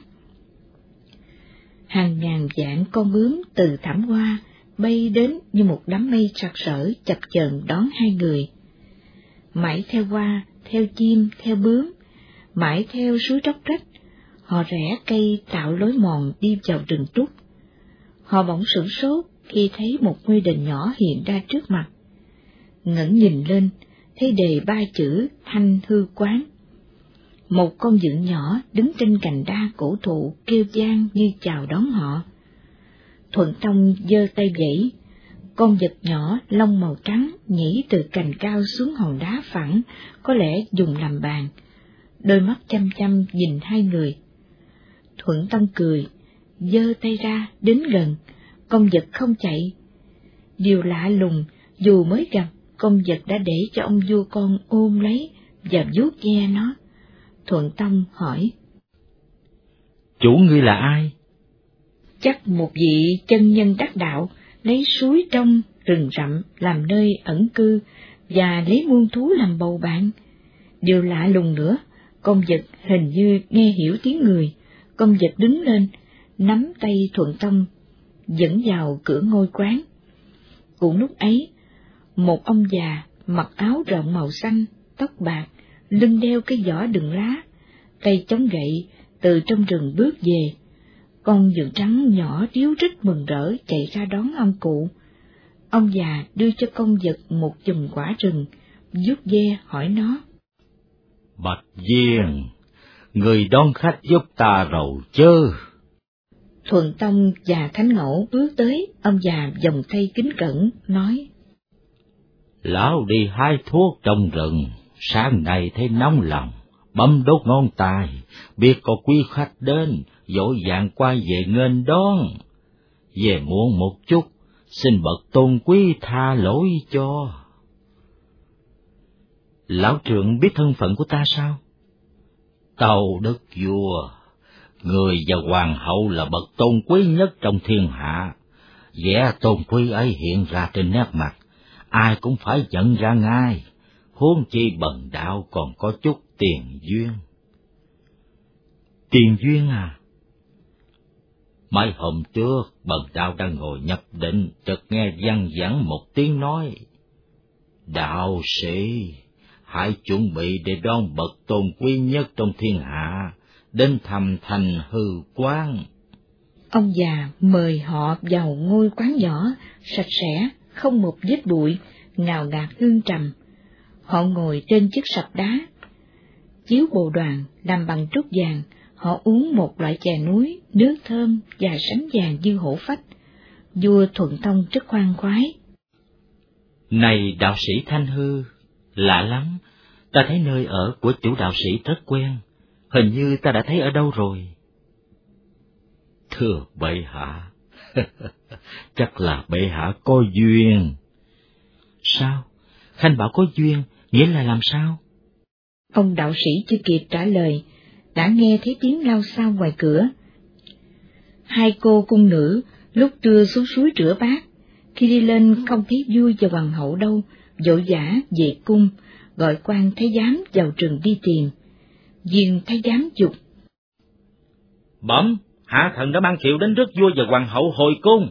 Hàng ngàn vạn con bướm từ thảm hoa bay đến như một đám mây sặc sỡ chập chờn đón hai người. Mãi theo hoa, theo chim, theo bướm, mãi theo suối róc rách, họ rẽ cây tạo lối mòn đi vào rừng trúc. Họ bỗng sửng sốt khi thấy một ngôi đền nhỏ hiện ra trước mặt. Ngẩng nhìn lên, thấy đề ba chữ Thanh Hư Quán. Một con dượng nhỏ đứng trên cành đa cổ thụ kêu vang như chào đón họ. Thuận Tông giơ tay vẫy, con vật nhỏ lông màu trắng nhảy từ cành cao xuống hòn đá phẳng, có lẽ dùng làm bàn, đôi mắt chăm chăm nhìn hai người. Thuận Tông cười, giơ tay ra đến gần, con vật không chạy. Điều lạ lùng, dù mới gặp, con vật đã để cho ông vua con ôm lấy và vuốt ve nó. Thuận Tông hỏi: Chủ ngươi là ai? Chắc một vị chân nhân đắc đạo, lấy suối trong rừng rậm làm nơi ẩn cư và lấy muôn thú làm bầu bạn. Điều lạ lùng nữa, con vật hình như nghe hiểu tiếng người. Con vật đứng lên, nắm tay Thuận Tông, dẫn vào cửa ngôi quán. Cũng lúc ấy, một ông già mặc áo rộng màu xanh, tóc bạc, lưng đeo cái giỏ đựng lá, tay chống gậy, từ trong rừng bước về. Con vượn trắng nhỏ ríu rít mừng rỡ chạy ra đón ông cụ. Ông già đưa cho con vật một chùm quả rừng, vuốt ve hỏi nó: Bạch Viên, người đón khách giúp ta rồi chứ? Thuận Tông và Thánh Ngẫu bước tới, ông già vòng tay kính cẩn nói: Lão đi hái thuốc trong rừng, sáng nay thấy nóng lòng, bấm đốt ngón tay, biết có quý khách đến, vội vàng quay về nghênh đón. Về muộn một chút, xin bậc tôn quý tha lỗi cho. Lão trưởng biết thân phận của ta sao? Tâu đức vua, người và hoàng hậu là bậc tôn quý nhất trong thiên hạ. Vẻ tôn quý ấy hiện ra trên nét mặt, ai cũng phải nhận ra ngay, huống chi bần đạo còn có chút tiền duyên. Tiền duyên à? Mấy hôm trước, bần đạo đang ngồi nhập định, chợt nghe văng vẳng một tiếng nói: Đạo sĩ, hãy chuẩn bị để đón bậc tôn quý nhất trong thiên hạ, đến thăm Thanh Hư Quán. Ông già mời họ vào ngôi quán nhỏ, sạch sẽ, không một vết bụi, ngào ngạt hương trầm. Họ ngồi trên chiếc sập đá, chiếu bồ đoàn làm bằng trúc vàng. Họ uống một loại chè núi, nước thơm và sánh vàng như hổ phách. Vua Thuận Tông rất khoan khoái. Này đạo sĩ Thanh Hư, lạ lắm, ta thấy nơi ở của chủ đạo sĩ rất quen, hình như ta đã thấy ở đâu rồi. Thưa bệ hạ, chắc là bệ hạ có duyên. Sao? Khanh bảo có duyên, nghĩa là làm sao? Ông đạo sĩ chưa kịp trả lời, đã nghe thấy tiếng lao xao ngoài cửa. Hai cô cung nữ lúc trưa xuống suối rửa bát, khi đi lên không thấy vua và hoàng hậu đâu, vội vã về cung, gọi quan thái giám vào rừng đi tìm. Viên thái giám dục: Bẩm, hạ thần đã mang kiệu đến rước vua và hoàng hậu hồi cung.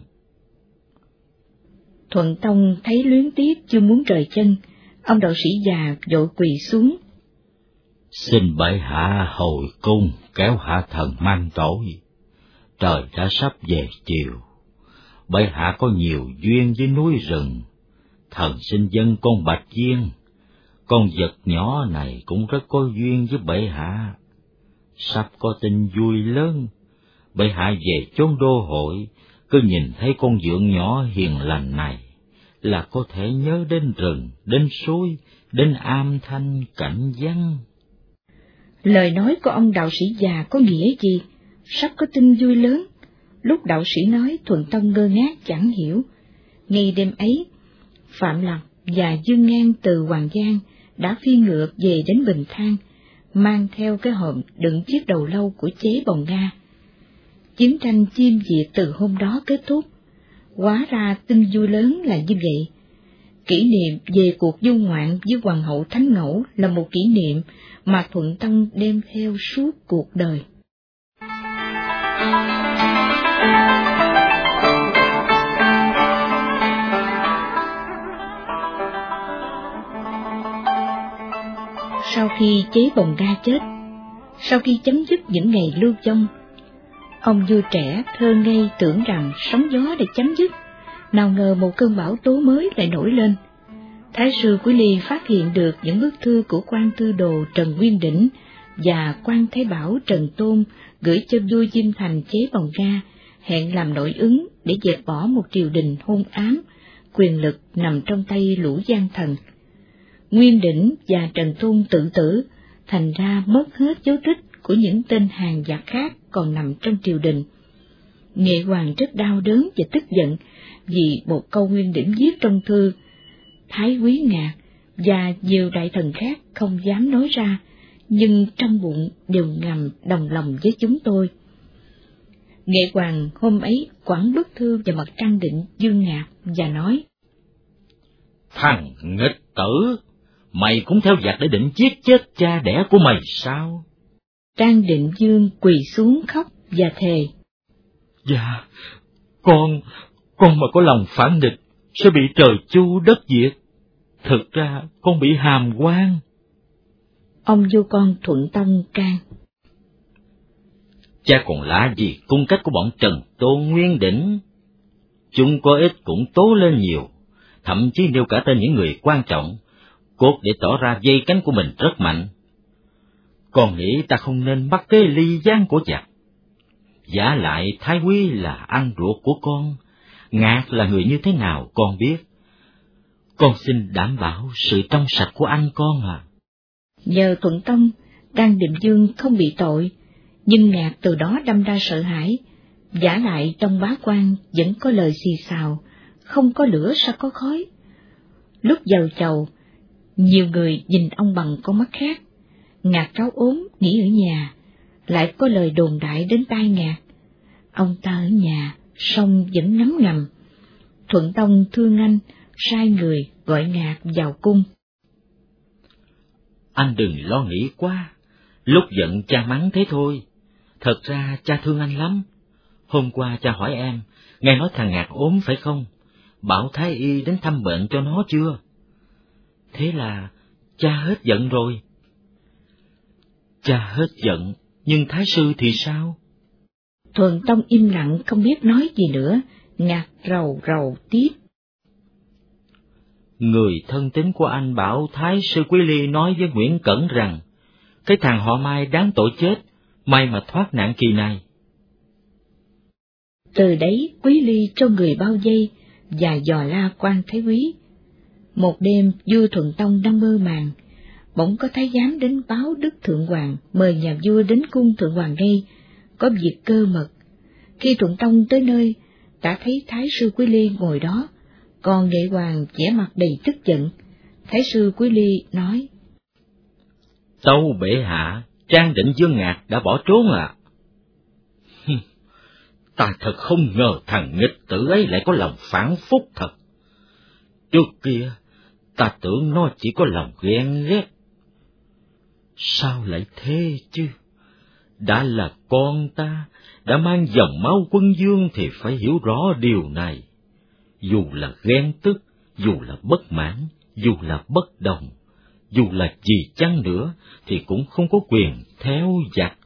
Thuận Tông thấy luyến tiếc chưa muốn rời chân, ông đạo sĩ già vội quỳ xuống: Xin bệ hạ hồi cung, kéo hạ thần mang tội. Trời đã sắp về chiều, bệ hạ có nhiều duyên với núi rừng, thần xin dâng con Bạch Viên. Con vật nhỏ này cũng rất có duyên với bệ hạ. Sắp có tin vui lớn, bệ hạ về chốn đô hội, cứ nhìn thấy con vượn nhỏ hiền lành này, là có thể nhớ đến rừng, đến suối, đến am thanh cảnh văn. Lời nói của ông đạo sĩ già có nghĩa gì? Sắp có tin vui lớn. Lúc đạo sĩ nói, Thuận Tông ngơ ngác chẳng hiểu. Ngay đêm ấy, Phạm Lập và Dương Ngang từ Hoàng Giang đã phi ngựa về đến Bình Thang, mang theo cái hòm đựng chiếc đầu lâu của chế Bồng Nga. Chiến tranh chiêm diệt từ hôm đó kết thúc. Hóa ra tin vui lớn là như vậy. Kỷ niệm về cuộc du ngoạn với Hoàng hậu Thánh Ngẫu là một kỷ niệm mà Thuận Tông đem theo suốt cuộc đời. Sau khi chế Bồng Nga chết, sau khi chấm dứt những ngày lưu vong, ông vua trẻ thơ ngây tưởng rằng sóng gió đã chấm dứt, nào ngờ một cơn bão tố mới lại nổi lên. Thái sư Quý Ly phát hiện được những bức thư của quan tư đồ Trần Nguyên Đỉnh và quan Thái Bảo Trần Tôn gửi cho vua Diêm Thành chế Bồng Nga, hẹn làm nội ứng để dẹp bỏ một triều đình hung ám, quyền lực nằm trong tay lũ gian thần. Nguyên Đỉnh và Trần Tôn tự tử, thành ra mất hết dấu tích của những tên hàng giặc khác còn nằm trong triều đình. Nghệ Hoàng rất đau đớn và tức giận vì một câu Nguyên Đỉnh viết trong thư. Thái Quý Ngạc và nhiều đại thần khác không dám nói ra, nhưng trong bụng đều ngầm đồng lòng với chúng tôi. Nghệ Hoàng hôm ấy quẳng bức thư vào mặt Trang Định Dương Ngạc và nói: Thằng nghịch tử, mày cũng theo giặc để định giết chết cha đẻ của mày sao? Trang Định Dương quỳ xuống khóc và thề: Dạ, con, con mà có lòng phản địch sẽ bị trời chu đất diệt. Thực ra con bị hàm quan. Ông vua con Thuận Tông can: Cha còn lạ gì cung cách của bọn Trần Tôn Nguyên Đỉnh? Chúng có ít cũng tố lên nhiều, thậm chí nêu cả tên những người quan trọng, cốt để tỏ ra dây cánh của mình rất mạnh. Con nghĩ ta không nên bắt cái ly gián của giặc. Giả lại Thái Quý là anh ruột của con, Ngạc là người như thế nào con biết. Con xin đảm bảo sự trong sạch của anh con à. Nhờ Thuận Tông, Trang Định Dương không bị tội, nhưng Ngạc từ đó đâm ra sợ hãi. Giả lại trong bá quan vẫn có lời xì xào, không có lửa sao có khói. Lúc vào chầu, nhiều người nhìn ông bằng con mắt khác. Ngạc cáo ốm, nghỉ ở nhà, lại có lời đồn đại đến tai Ngạc. Ông ta ở nhà, song vẫn ngấm ngầm. Thuận Tông thương anh, sai người gọi Ngạc vào cung. Anh đừng lo nghĩ quá, lúc giận cha mắng thế thôi. Thật ra cha thương anh lắm. Hôm qua cha hỏi em, nghe nói thằng Ngạc ốm phải không? Bảo Thái Y đến thăm bệnh cho nó chưa? Thế là cha hết giận rồi. Cha hết giận, nhưng Thái sư thì sao? Thuận Tông im lặng không biết nói gì nữa. Ngạc rầu rầu tiếp: Người thân tín của anh bảo Thái sư Quý Ly nói với Nguyễn Cẩn rằng, cái thằng họ Mai đáng tội chết, may mà thoát nạn kỳ này. Từ đấy Quý Ly cho người bao vây và dò la quan Thái Quý. Một đêm vua Thuận Tông đang mơ màng, bỗng có thái giám đến báo Đức Thượng Hoàng mời nhà vua đến cung Thượng Hoàng ngay, có việc cơ mật. Khi Thuận Tông tới nơi, đã thấy Thái sư Quý Ly ngồi đó, còn Nghệ Hoàng vẻ mặt đầy tức giận. Thái sư Quý Ly nói: Tâu bệ hạ, Trang Định Dương Ngạc đã bỏ trốn à? Ta thật không ngờ thằng nghịch tử ấy lại có lòng phản phúc thật. Trước kia, ta tưởng nó chỉ có lòng ghen ghét. Sao lại thế chứ? Đã là con ta, đã mang dòng máu quân vương thì phải hiểu rõ điều này. Dù là ghen tức, dù là bất mãn, dù là bất đồng, dù là gì chăng nữa, thì cũng không có quyền theo giặc.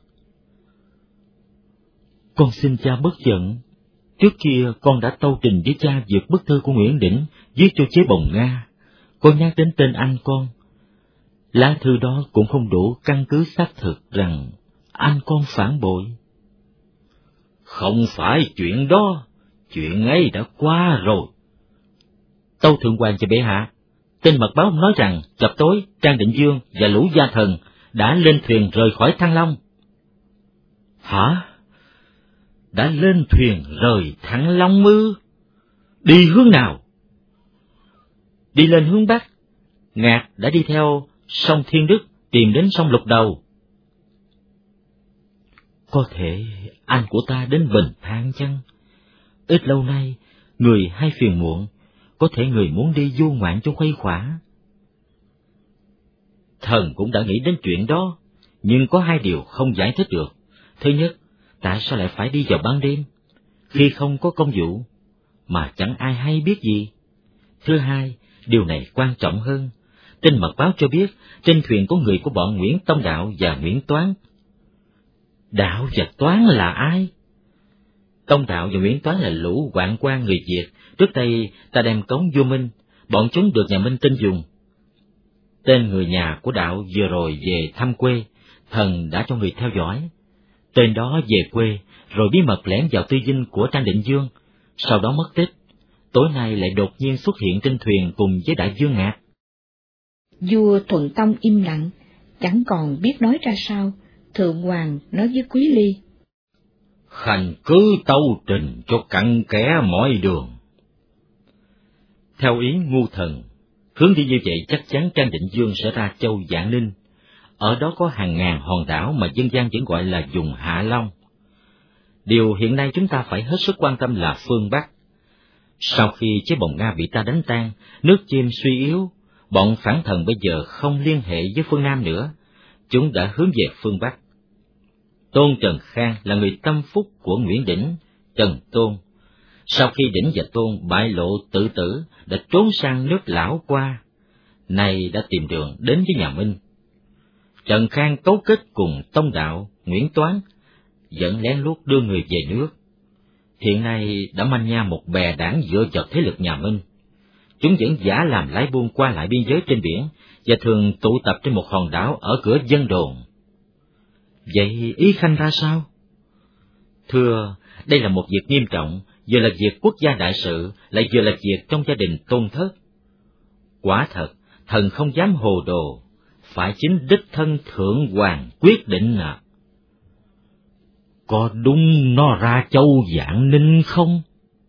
Con xin cha bất giận. Trước kia con đã tâu trình với cha việc bức thư của Nguyễn Đỉnh viết cho chế Bồng Nga. Con nhắc đến tên anh con. Lá thư đó cũng không đủ căn cứ xác thực rằng anh con phản bội. Không phải chuyện đó, chuyện ấy đã qua rồi. Tâu Thượng Hoàng cho bệ hạ, tin mật báo nói rằng chập tối Trang Định Dương và lũ gia thần đã lên thuyền rời khỏi Thăng Long. Hả? đã lên thuyền rời Thăng Long ư? Đi hướng nào? Đi lên hướng Bắc. Ngạc đã đi theo sông Thiên Đức tìm đến sông Lục Đầu. Có thể anh của ta đến Bình Thang chăng? Ít lâu nay, người hay phiền muộn, có thể người muốn đi du ngoạn cho khuây khỏa. Thần cũng đã nghĩ đến chuyện đó, nhưng có hai điều không giải thích được. Thứ nhất, tại sao lại phải đi vào ban đêm, khi không có công vụ, mà chẳng ai hay biết gì? Thứ hai, điều này quan trọng hơn, tin mật báo cho biết trên thuyền có người của bọn Nguyễn Tông Đạo và Nguyễn Toán. Đạo và Toán là ai? Tông Đạo và Nguyễn Toán là lũ hoạn quan người Việt, trước đây ta đem cống vua Minh, bọn chúng được nhà Minh tin dùng. Tên người nhà của Đạo vừa rồi về thăm quê, thần đã cho người theo dõi. Tên đó về quê, rồi bí mật lẻn vào tư dinh của Trang Định Dương, sau đó mất tích. Tối nay lại đột nhiên xuất hiện trên thuyền cùng với Đại vương Ngạc. Vua Thuận Tông im lặng, chẳng còn biết nói ra sao. Thượng Hoàng nói với Quý Ly: Khanh cứ tâu trình cho cặn kẽ mọi đường. Theo ý ngu thần, hướng đi như vậy chắc chắn Trang Định Dương sẽ ra châu Vạn Ninh. Ở đó có hàng ngàn hòn đảo mà dân gian vẫn gọi là vùng Hạ Long. Điều hiện nay chúng ta phải hết sức quan tâm là phương Bắc. Sau khi chế bồng Nga bị ta đánh tan, nước Chiêm suy yếu, bọn phản thần bây giờ không liên hệ với phương Nam nữa, chúng đã hướng về phương Bắc. Tôn Trần Khang là người tâm phúc của Nguyễn Đỉnh, Trần Tôn. Sau khi Đỉnh và Tôn bại lộ tự tử, đã trốn sang nước Lão Qua, nay đã tìm đường đến với nhà Minh. Trần Khang cấu kết cùng Tông Đạo, Nguyễn Toán, dẫn lén lút đưa người về nước. Hiện nay đã manh nha một bè đảng dựa vào thế lực nhà Minh. Chúng vẫn giả làm lái buôn qua lại biên giới trên biển, và thường tụ tập trên một hòn đảo ở cửa Vân Đồn. Vậy ý Khanh ra sao? Thưa, đây là một việc nghiêm trọng, vừa là việc quốc gia đại sự, lại vừa là việc trong gia đình Tôn Thất. Quả thật, thần không dám hồ đồ, phải chính đích thân Thượng Hoàng quyết định à. Có đúng nó ra châu Vạn Ninh không?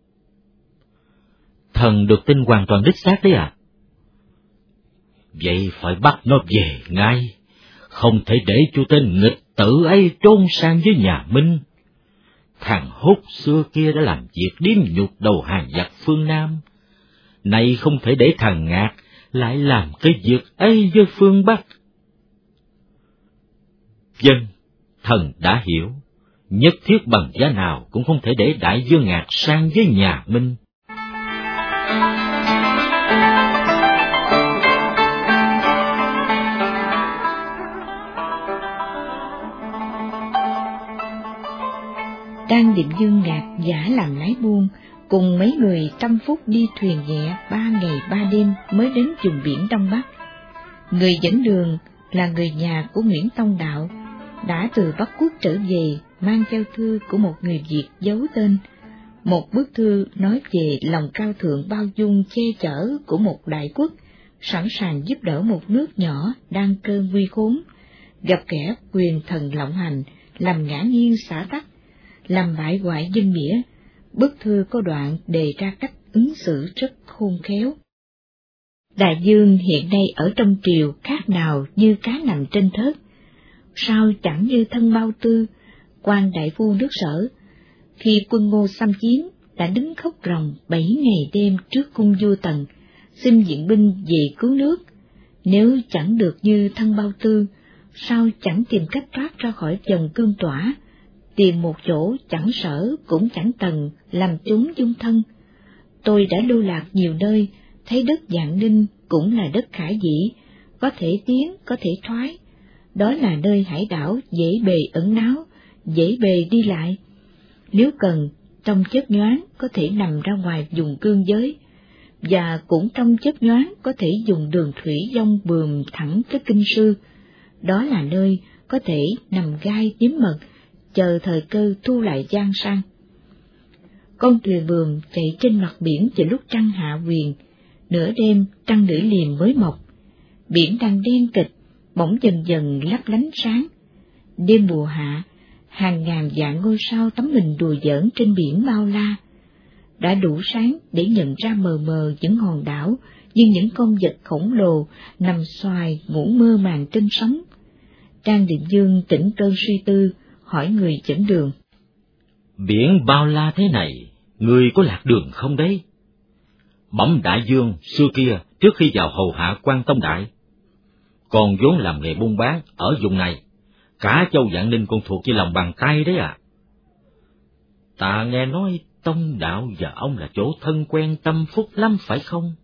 Thần được tin hoàn toàn đích xác đấy à? Vậy phải bắt nó về ngay, không thể để cho tên nghịch tử ấy trốn sang với nhà Minh. Thằng Hút xưa kia đã làm việc điếm nhục đầu hàng giặc phương Nam, nay không thể để thằng Ngạc lại làm cái việc ấy với phương Bắc. Dân, thần đã hiểu, nhất thiết bằng giá nào cũng không thể để Đại vương Ngạc sang với nhà Minh. Trang Định Dương Ngạc giả làm lái buôn, cùng mấy người tâm phúc đi thuyền nhẹ ba ngày ba đêm mới đến vùng biển Đông Bắc. Người dẫn đường là người nhà của Nguyễn Tông Đạo, đã từ Bắc Quốc trở về mang theo thư của một người Việt giấu tên. Một bức thư nói về lòng cao thượng bao dung che chở của một đại quốc, sẵn sàng giúp đỡ một nước nhỏ đang cơn nguy khốn, gặp kẻ quyền thần lộng hành, làm ngã nghiêng xã tắc, làm bại hoại dân nghĩa. Bức thư có đoạn đề ra cách ứng xử rất khôn khéo. Đại vương hiện nay ở trong triều khác nào như cá nằm trên thớt, sao chẳng như thân Bao Tư, quan đại phu nước Sở, khi quân Ngô xâm chiếm đã đứng khóc ròng bảy ngày đêm trước cung vua Tần, xin viện binh về cứu nước. Nếu chẳng được như thân Bao Tư, sao chẳng tìm cách thoát ra khỏi dòng cương tỏa, tìm một chỗ chẳng Sở cũng chẳng Tần làm chúng dung thân. Tôi đã lưu lạc nhiều nơi, thấy đất Vạn Ninh cũng là đất khả dĩ, có thể tiến, có thể thoái. Đó là nơi hải đảo dễ bề ẩn náu, dễ bề đi lại. Nếu cần, trong chớp nhoáng có thể nằm ra ngoài vùng cương giới, và cũng trong chớp nhoáng có thể dùng đường thủy dông bườm thẳng tới Kinh Sư. Đó là nơi có thể nằm gai giếm mật, chờ thời cơ thu lại giang sang. Con thuyền bườm chạy trên mặt biển vào lúc trăng hạ huyền, nửa đêm trăng nửa liềm mới mọc, biển đang đen kịch, bỗng dần dần lấp lánh sáng. Đêm mùa hạ, hàng ngàn vạn ngôi sao tắm mình đùa giỡn trên biển bao la. Đã đủ sáng để nhận ra mờ mờ những hòn đảo như những con vật khổng lồ nằm xoài ngủ mơ màng trên sóng. Trang Định Dương tỉnh cơn suy tư, hỏi người dẫn đường. Biển bao la thế này, người có lạc đường không đấy? Bẩm đại vương, xưa kia, trước khi vào hầu hạ Quan Tông Đại, còn vốn làm nghề buôn bán ở vùng này, cả châu Vạn Ninh còn thuộc về lòng bàn tay đấy à. Ta nghe nói Tông Đạo và ông là chỗ thân quen tâm phúc lắm phải không?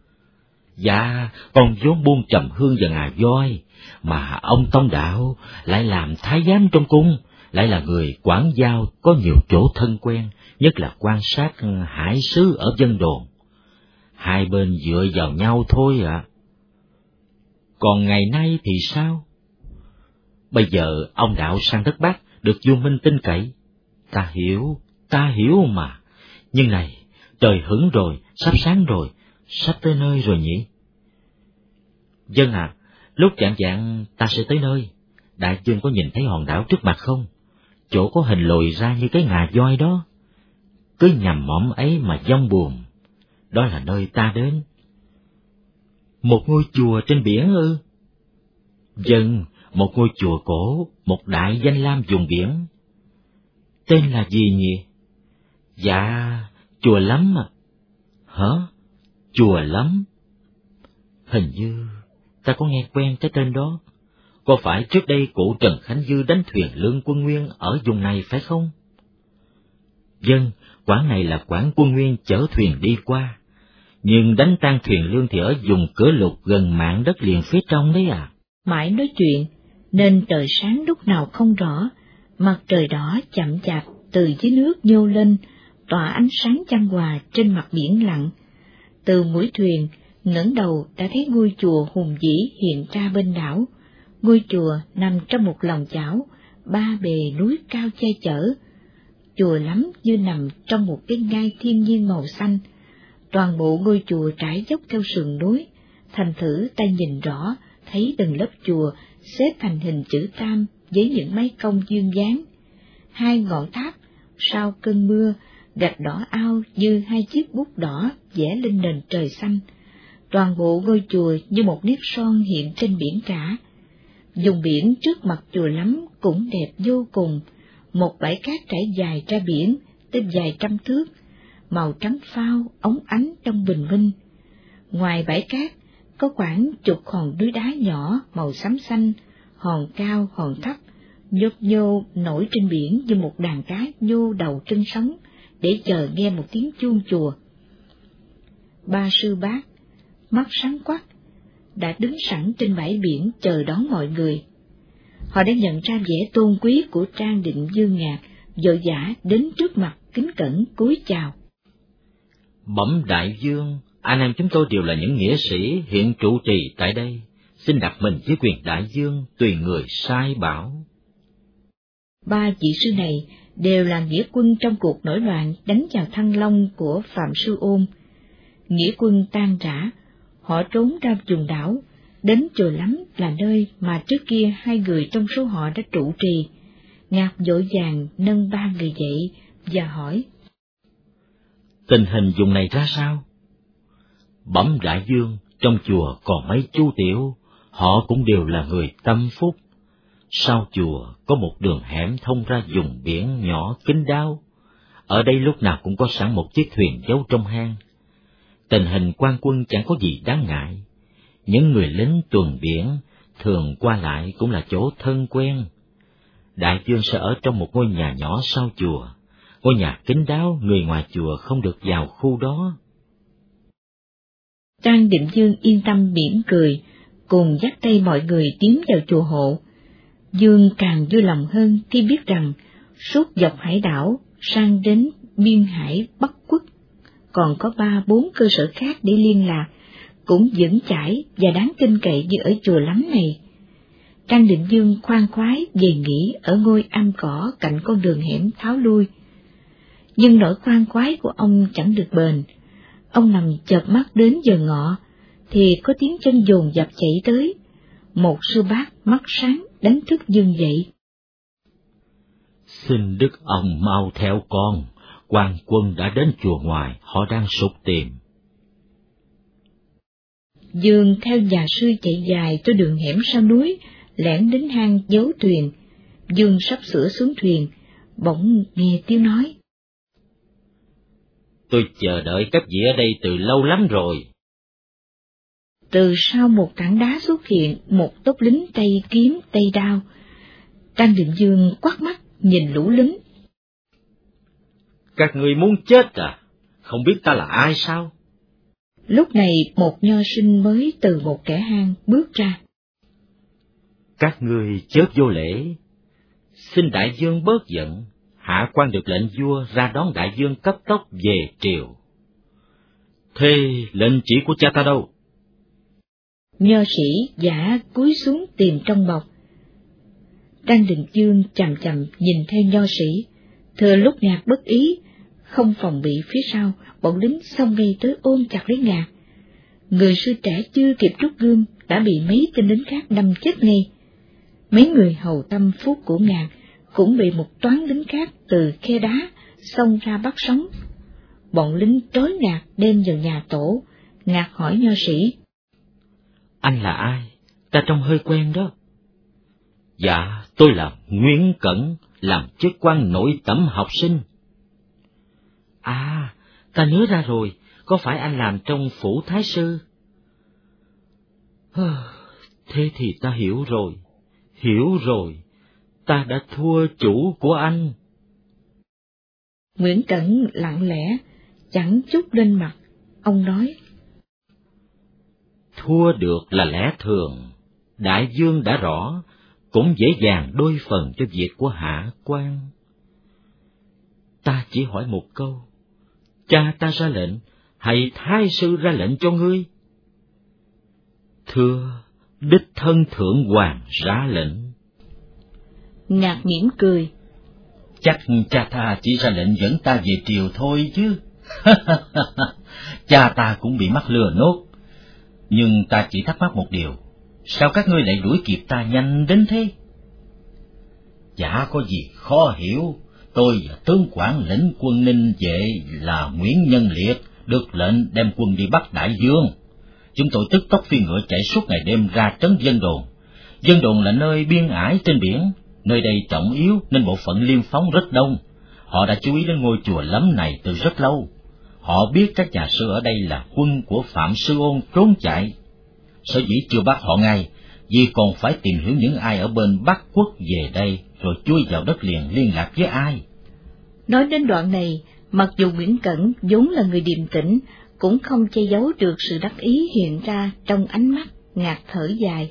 Dạ, con vốn buôn trầm hương và ngà voi, mà ông Tông Đạo lại làm thái giám trong cung, lại là người quản giao có nhiều chỗ thân quen, nhất là quan sát hải sứ ở Vân Đồn. Hai bên dựa vào nhau thôi ạ. À. Còn ngày nay thì sao? Bây giờ ông Đạo sang đất Bắc được vua Minh tin cậy. Ta hiểu, ta hiểu mà. Nhưng này, trời hửng rồi, sắp sáng rồi, sắp tới nơi rồi nhỉ? Vâng ạ, à, lúc chạng vạng ta sẽ tới nơi. Đại vương có nhìn thấy hòn đảo trước mặt không? Chỗ có hình lồi ra như cái ngà voi đó. Cứ nhằm mõm ấy mà vong buồn. Đó là nơi ta đến. Một ngôi chùa trên biển ư? Vâng, một ngôi chùa cổ, một đại danh lam vùng biển. Tên là gì nhỉ? Dạ, chùa Lắm à. Hả? Chùa Lắm? Hình như ta có nghe quen cái tên đó. Có phải trước đây cụ Trần Khánh Dư đánh thuyền lương quân Nguyên ở vùng này phải không? Vâng, quãng này là quãng quân Nguyên chở thuyền đi qua. Nhưng đánh tan thuyền lương thì ở vùng Cửa Lục gần mạn đất liền phía trong đấy à. Mãi nói chuyện, nên trời sáng lúc nào không rõ, mặt trời đỏ chậm chạp từ dưới nước nhô lên, tỏa ánh sáng chan hòa trên mặt biển lặng. Từ mũi thuyền, ngẩng đầu đã thấy ngôi chùa hùng vĩ hiện ra bên đảo. Ngôi chùa nằm trong một lòng chảo, ba bề núi cao che chở. Chùa Lắm như nằm trong một cái ngai thiên nhiên màu xanh. Toàn bộ ngôi chùa trải dốc theo sườn núi, thành thử ta nhìn rõ, thấy từng lớp chùa xếp thành hình chữ tam với những mái cong dương dáng. Hai ngọn tháp, sau cơn mưa, gạch đỏ ao như hai chiếc bút đỏ vẽ lên nền trời xanh. Toàn bộ ngôi chùa như một nếp son hiện trên biển cả. Vùng biển trước mặt chùa Lắm cũng đẹp vô cùng, một bãi cát trải dài ra biển, tới vài trăm thước, màu trắng phao, óng ánh trong bình minh. Ngoài bãi cát, có khoảng chục hòn núi đá nhỏ màu xám xanh, hòn cao, hòn thấp, nhô nhô nổi trên biển như một đàn cá nhô đầu trên sóng, để chờ nghe một tiếng chuông chùa. Ba sư bác, mắt sáng quắc, đã đứng sẵn trên bãi biển chờ đón mọi người. Họ đã nhận ra vẻ tôn quý của Trang Định Dương Ngạc, vội vã đến trước mặt kính cẩn cúi chào. Bẩm đại vương, anh em chúng tôi đều là những nghĩa sĩ hiện trụ trì tại đây, xin đặt mình dưới quyền đại vương tùy người sai bảo. Ba vị sư này đều là nghĩa quân trong cuộc nổi loạn đánh vào Thăng Long của Phạm Sư Ôn. Nghĩa quân tan rã, họ trốn ra vùng đảo, đến chùa Lắm là nơi mà trước kia hai người trong số họ đã trụ trì. Ngạc vội vàng nâng ba người dậy và hỏi: Tình hình vùng này ra sao? Bẩm đại vương, trong chùa còn mấy chú tiểu, họ cũng đều là người tâm phúc. Sau chùa có một đường hẻm thông ra vùng biển nhỏ kín đáo, ở đây lúc nào cũng có sẵn một chiếc thuyền giấu trong hang. Tình hình quan quân chẳng có gì đáng ngại, những người lính tuần biển thường qua lại cũng là chỗ thân quen. Đại vương sẽ ở trong một ngôi nhà nhỏ sau chùa, ngôi nhà kín đáo, người ngoài chùa không được vào khu đó. Trang Định Dương yên tâm mỉm cười, cùng dắt tay mọi người tiến vào chùa hộ. Dương càng vui lòng hơn khi biết rằng suốt dọc hải đảo sang đến biên hải Bắc Quốc còn có ba bốn cơ sở khác để liên lạc, cũng vững chãi và đáng tin cậy như ở chùa Lắm này. Trang Định Dương khoan khoái về nghỉ ở ngôi am cỏ cạnh con đường hẻm tháo lui. Nhưng nỗi khoan khoái của ông chẳng được bền. Ông nằm chợp mắt đến giờ ngọ, thì có tiếng chân dồn dập chạy tới. Một sư bác mắt sáng đánh thức Dương dậy. Xin Đức ông mau theo con, quan quân đã đến chùa ngoài, họ đang sục tìm. Dương theo nhà sư chạy dài cho đường hẻm sau núi, lẻn đến hang giấu thuyền. Dương sắp sửa xuống thuyền, bỗng nghe tiếng nói. Tôi chờ đợi các vị ở đây từ lâu lắm rồi. Từ sau một tảng đá xuất hiện một tốp lính tay kiếm tay đao. Trang Định Dương quắt mắt nhìn lũ lính. Các ngươi muốn chết à? Không biết ta là ai sao? Lúc này một nho sinh mới từ một kẻ hang bước ra. Các ngươi chớ vô lễ. Xin đại vương bớt giận, hạ quan được lệnh vua ra đón đại vương cấp tốc về triều. Thế lệnh chỉ của cha ta đâu? Nho sĩ giả cúi xuống tìm trong bọc. Trang Định Dương chằm chằm nhìn theo nho sĩ, thừa lúc Ngạc bất ý, không phòng bị phía sau, bọn lính xông ngay tới ôm chặt lấy Ngạc. Người sư trẻ chưa kịp rút gươm đã bị mấy tên lính khác đâm chết ngay. Mấy người hầu tâm phúc của Ngạc cũng bị một toán lính khác từ khe đá xông ra bắt sống. Bọn lính trói Ngạc đem vào nhà tổ. Ngạc hỏi nho sĩ: Anh là ai? Ta trông hơi quen đó. Dạ, tôi là Nguyễn Cẩn, làm chức quan nội tẩm học sinh. À, ta nhớ ra rồi, có phải anh làm trong phủ thái sư? Thế thì ta hiểu rồi, hiểu rồi, ta đã thua chủ của anh. Nguyễn Cẩn lặng lẽ, chẳng chút lên mặt, ông nói: Thua được là lẽ thường, đại vương đã rõ, cũng dễ dàng đôi phần cho việc của hạ quan. Ta chỉ hỏi một câu, cha ta ra lệnh, hay thái sư ra lệnh cho ngươi? Thưa, đích thân thượng hoàng ra lệnh. Ngạc mỉm cười: Chắc cha ta chỉ ra lệnh dẫn ta về triều thôi chứ. Cha ta cũng bị mắc lừa nốt. Nhưng ta chỉ thắc mắc một điều, sao các ngươi lại đuổi kịp ta nhanh đến thế? Chả có gì khó hiểu, tôi và tướng quản lĩnh quân Ninh Vệ là Nguyễn Nhân Liệt được lệnh đem quân đi bắt đại vương. Chúng tôi tức tốc phi ngựa chạy suốt ngày đêm ra trấn Vân Đồn. Vân Đồn là nơi biên ải trên biển, nơi đây trọng yếu nên bộ phận liêm phóng rất đông. Họ đã chú ý đến ngôi chùa lắm này từ rất lâu. Họ biết các nhà sư ở đây là quân của Phạm Sư Ôn trốn chạy. Sở dĩ chưa bắt họ ngay, vì còn phải tìm hiểu những ai ở bên Bắc Quốc về đây, rồi chui vào đất liền liên lạc với ai. Nói đến đoạn này, mặc dù Nguyễn Cẩn vốn là người điềm tĩnh, cũng không che giấu được sự đắc ý hiện ra trong ánh mắt. Ngạc thở dài: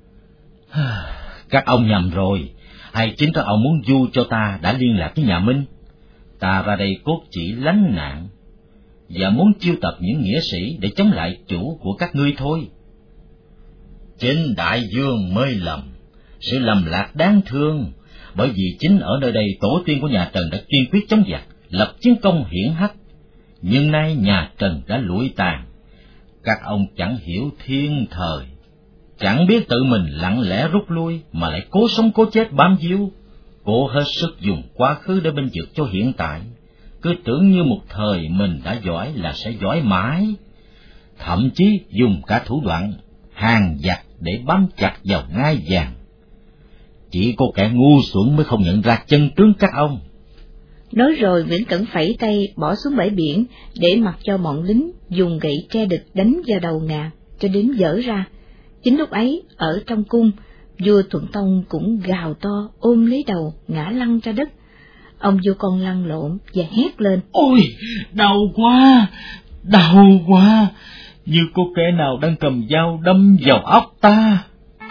Các ông nhầm rồi, hay chính các ông muốn du cho ta đã liên lạc với nhà Minh? Ta ra đây cốt chỉ lánh nạn, và muốn chiêu tập những nghĩa sĩ để chống lại chủ của các ngươi thôi. Chính đại vương mới lầm, sự lầm lạc đáng thương, bởi vì chính ở nơi đây tổ tiên của nhà Trần đã kiên quyết chống giặc, lập chiến công hiển hách. Nhưng nay nhà Trần đã lụi tàn, các ông chẳng hiểu thiên thời, chẳng biết tự mình lặng lẽ rút lui mà lại cố sống cố chết bám víu, cố hết sức dùng quá khứ để bênh vực cho hiện tại, cứ tưởng như một thời mình đã giỏi là sẽ giỏi mãi, thậm chí dùng cả thủ đoạn hàng giặc để bám chặt vào ngai vàng. Chỉ có kẻ ngu xuẩn mới không nhận ra chân tướng các ông. Nói rồi Nguyễn Cẩn phẩy tay bỏ xuống bãi biển để mặc cho bọn lính dùng gậy tre địch đánh vào đầu Ngạc cho đến vỡ ra. Chính lúc ấy ở trong cung, vua Thuận Tông cũng gào to ôm lấy đầu ngã lăn ra đất. Ông vua con lăn lộn và hét lên: Ôi, đau quá, đau quá, như có kẻ nào đang cầm dao đâm vào óc ta.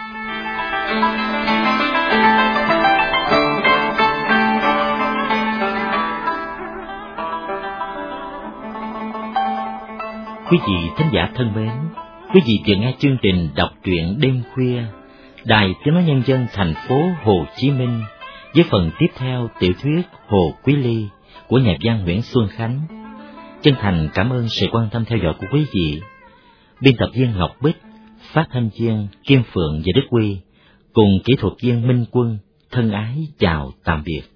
Quý vị thính giả thân mến, quý vị vừa nghe chương trình đọc truyện đêm khuya, Đài Tiếng nói Nhân dân thành phố Hồ Chí Minh, với phần tiếp theo tiểu thuyết Hồ Quý Ly của nhà văn Nguyễn Xuân Khánh. Chân thành cảm ơn sự quan tâm theo dõi của quý vị. Biên tập viên Ngọc Bích, phát thanh viên Kim Phượng và Đức Huy, cùng kỹ thuật viên Minh Quân, thân ái chào tạm biệt.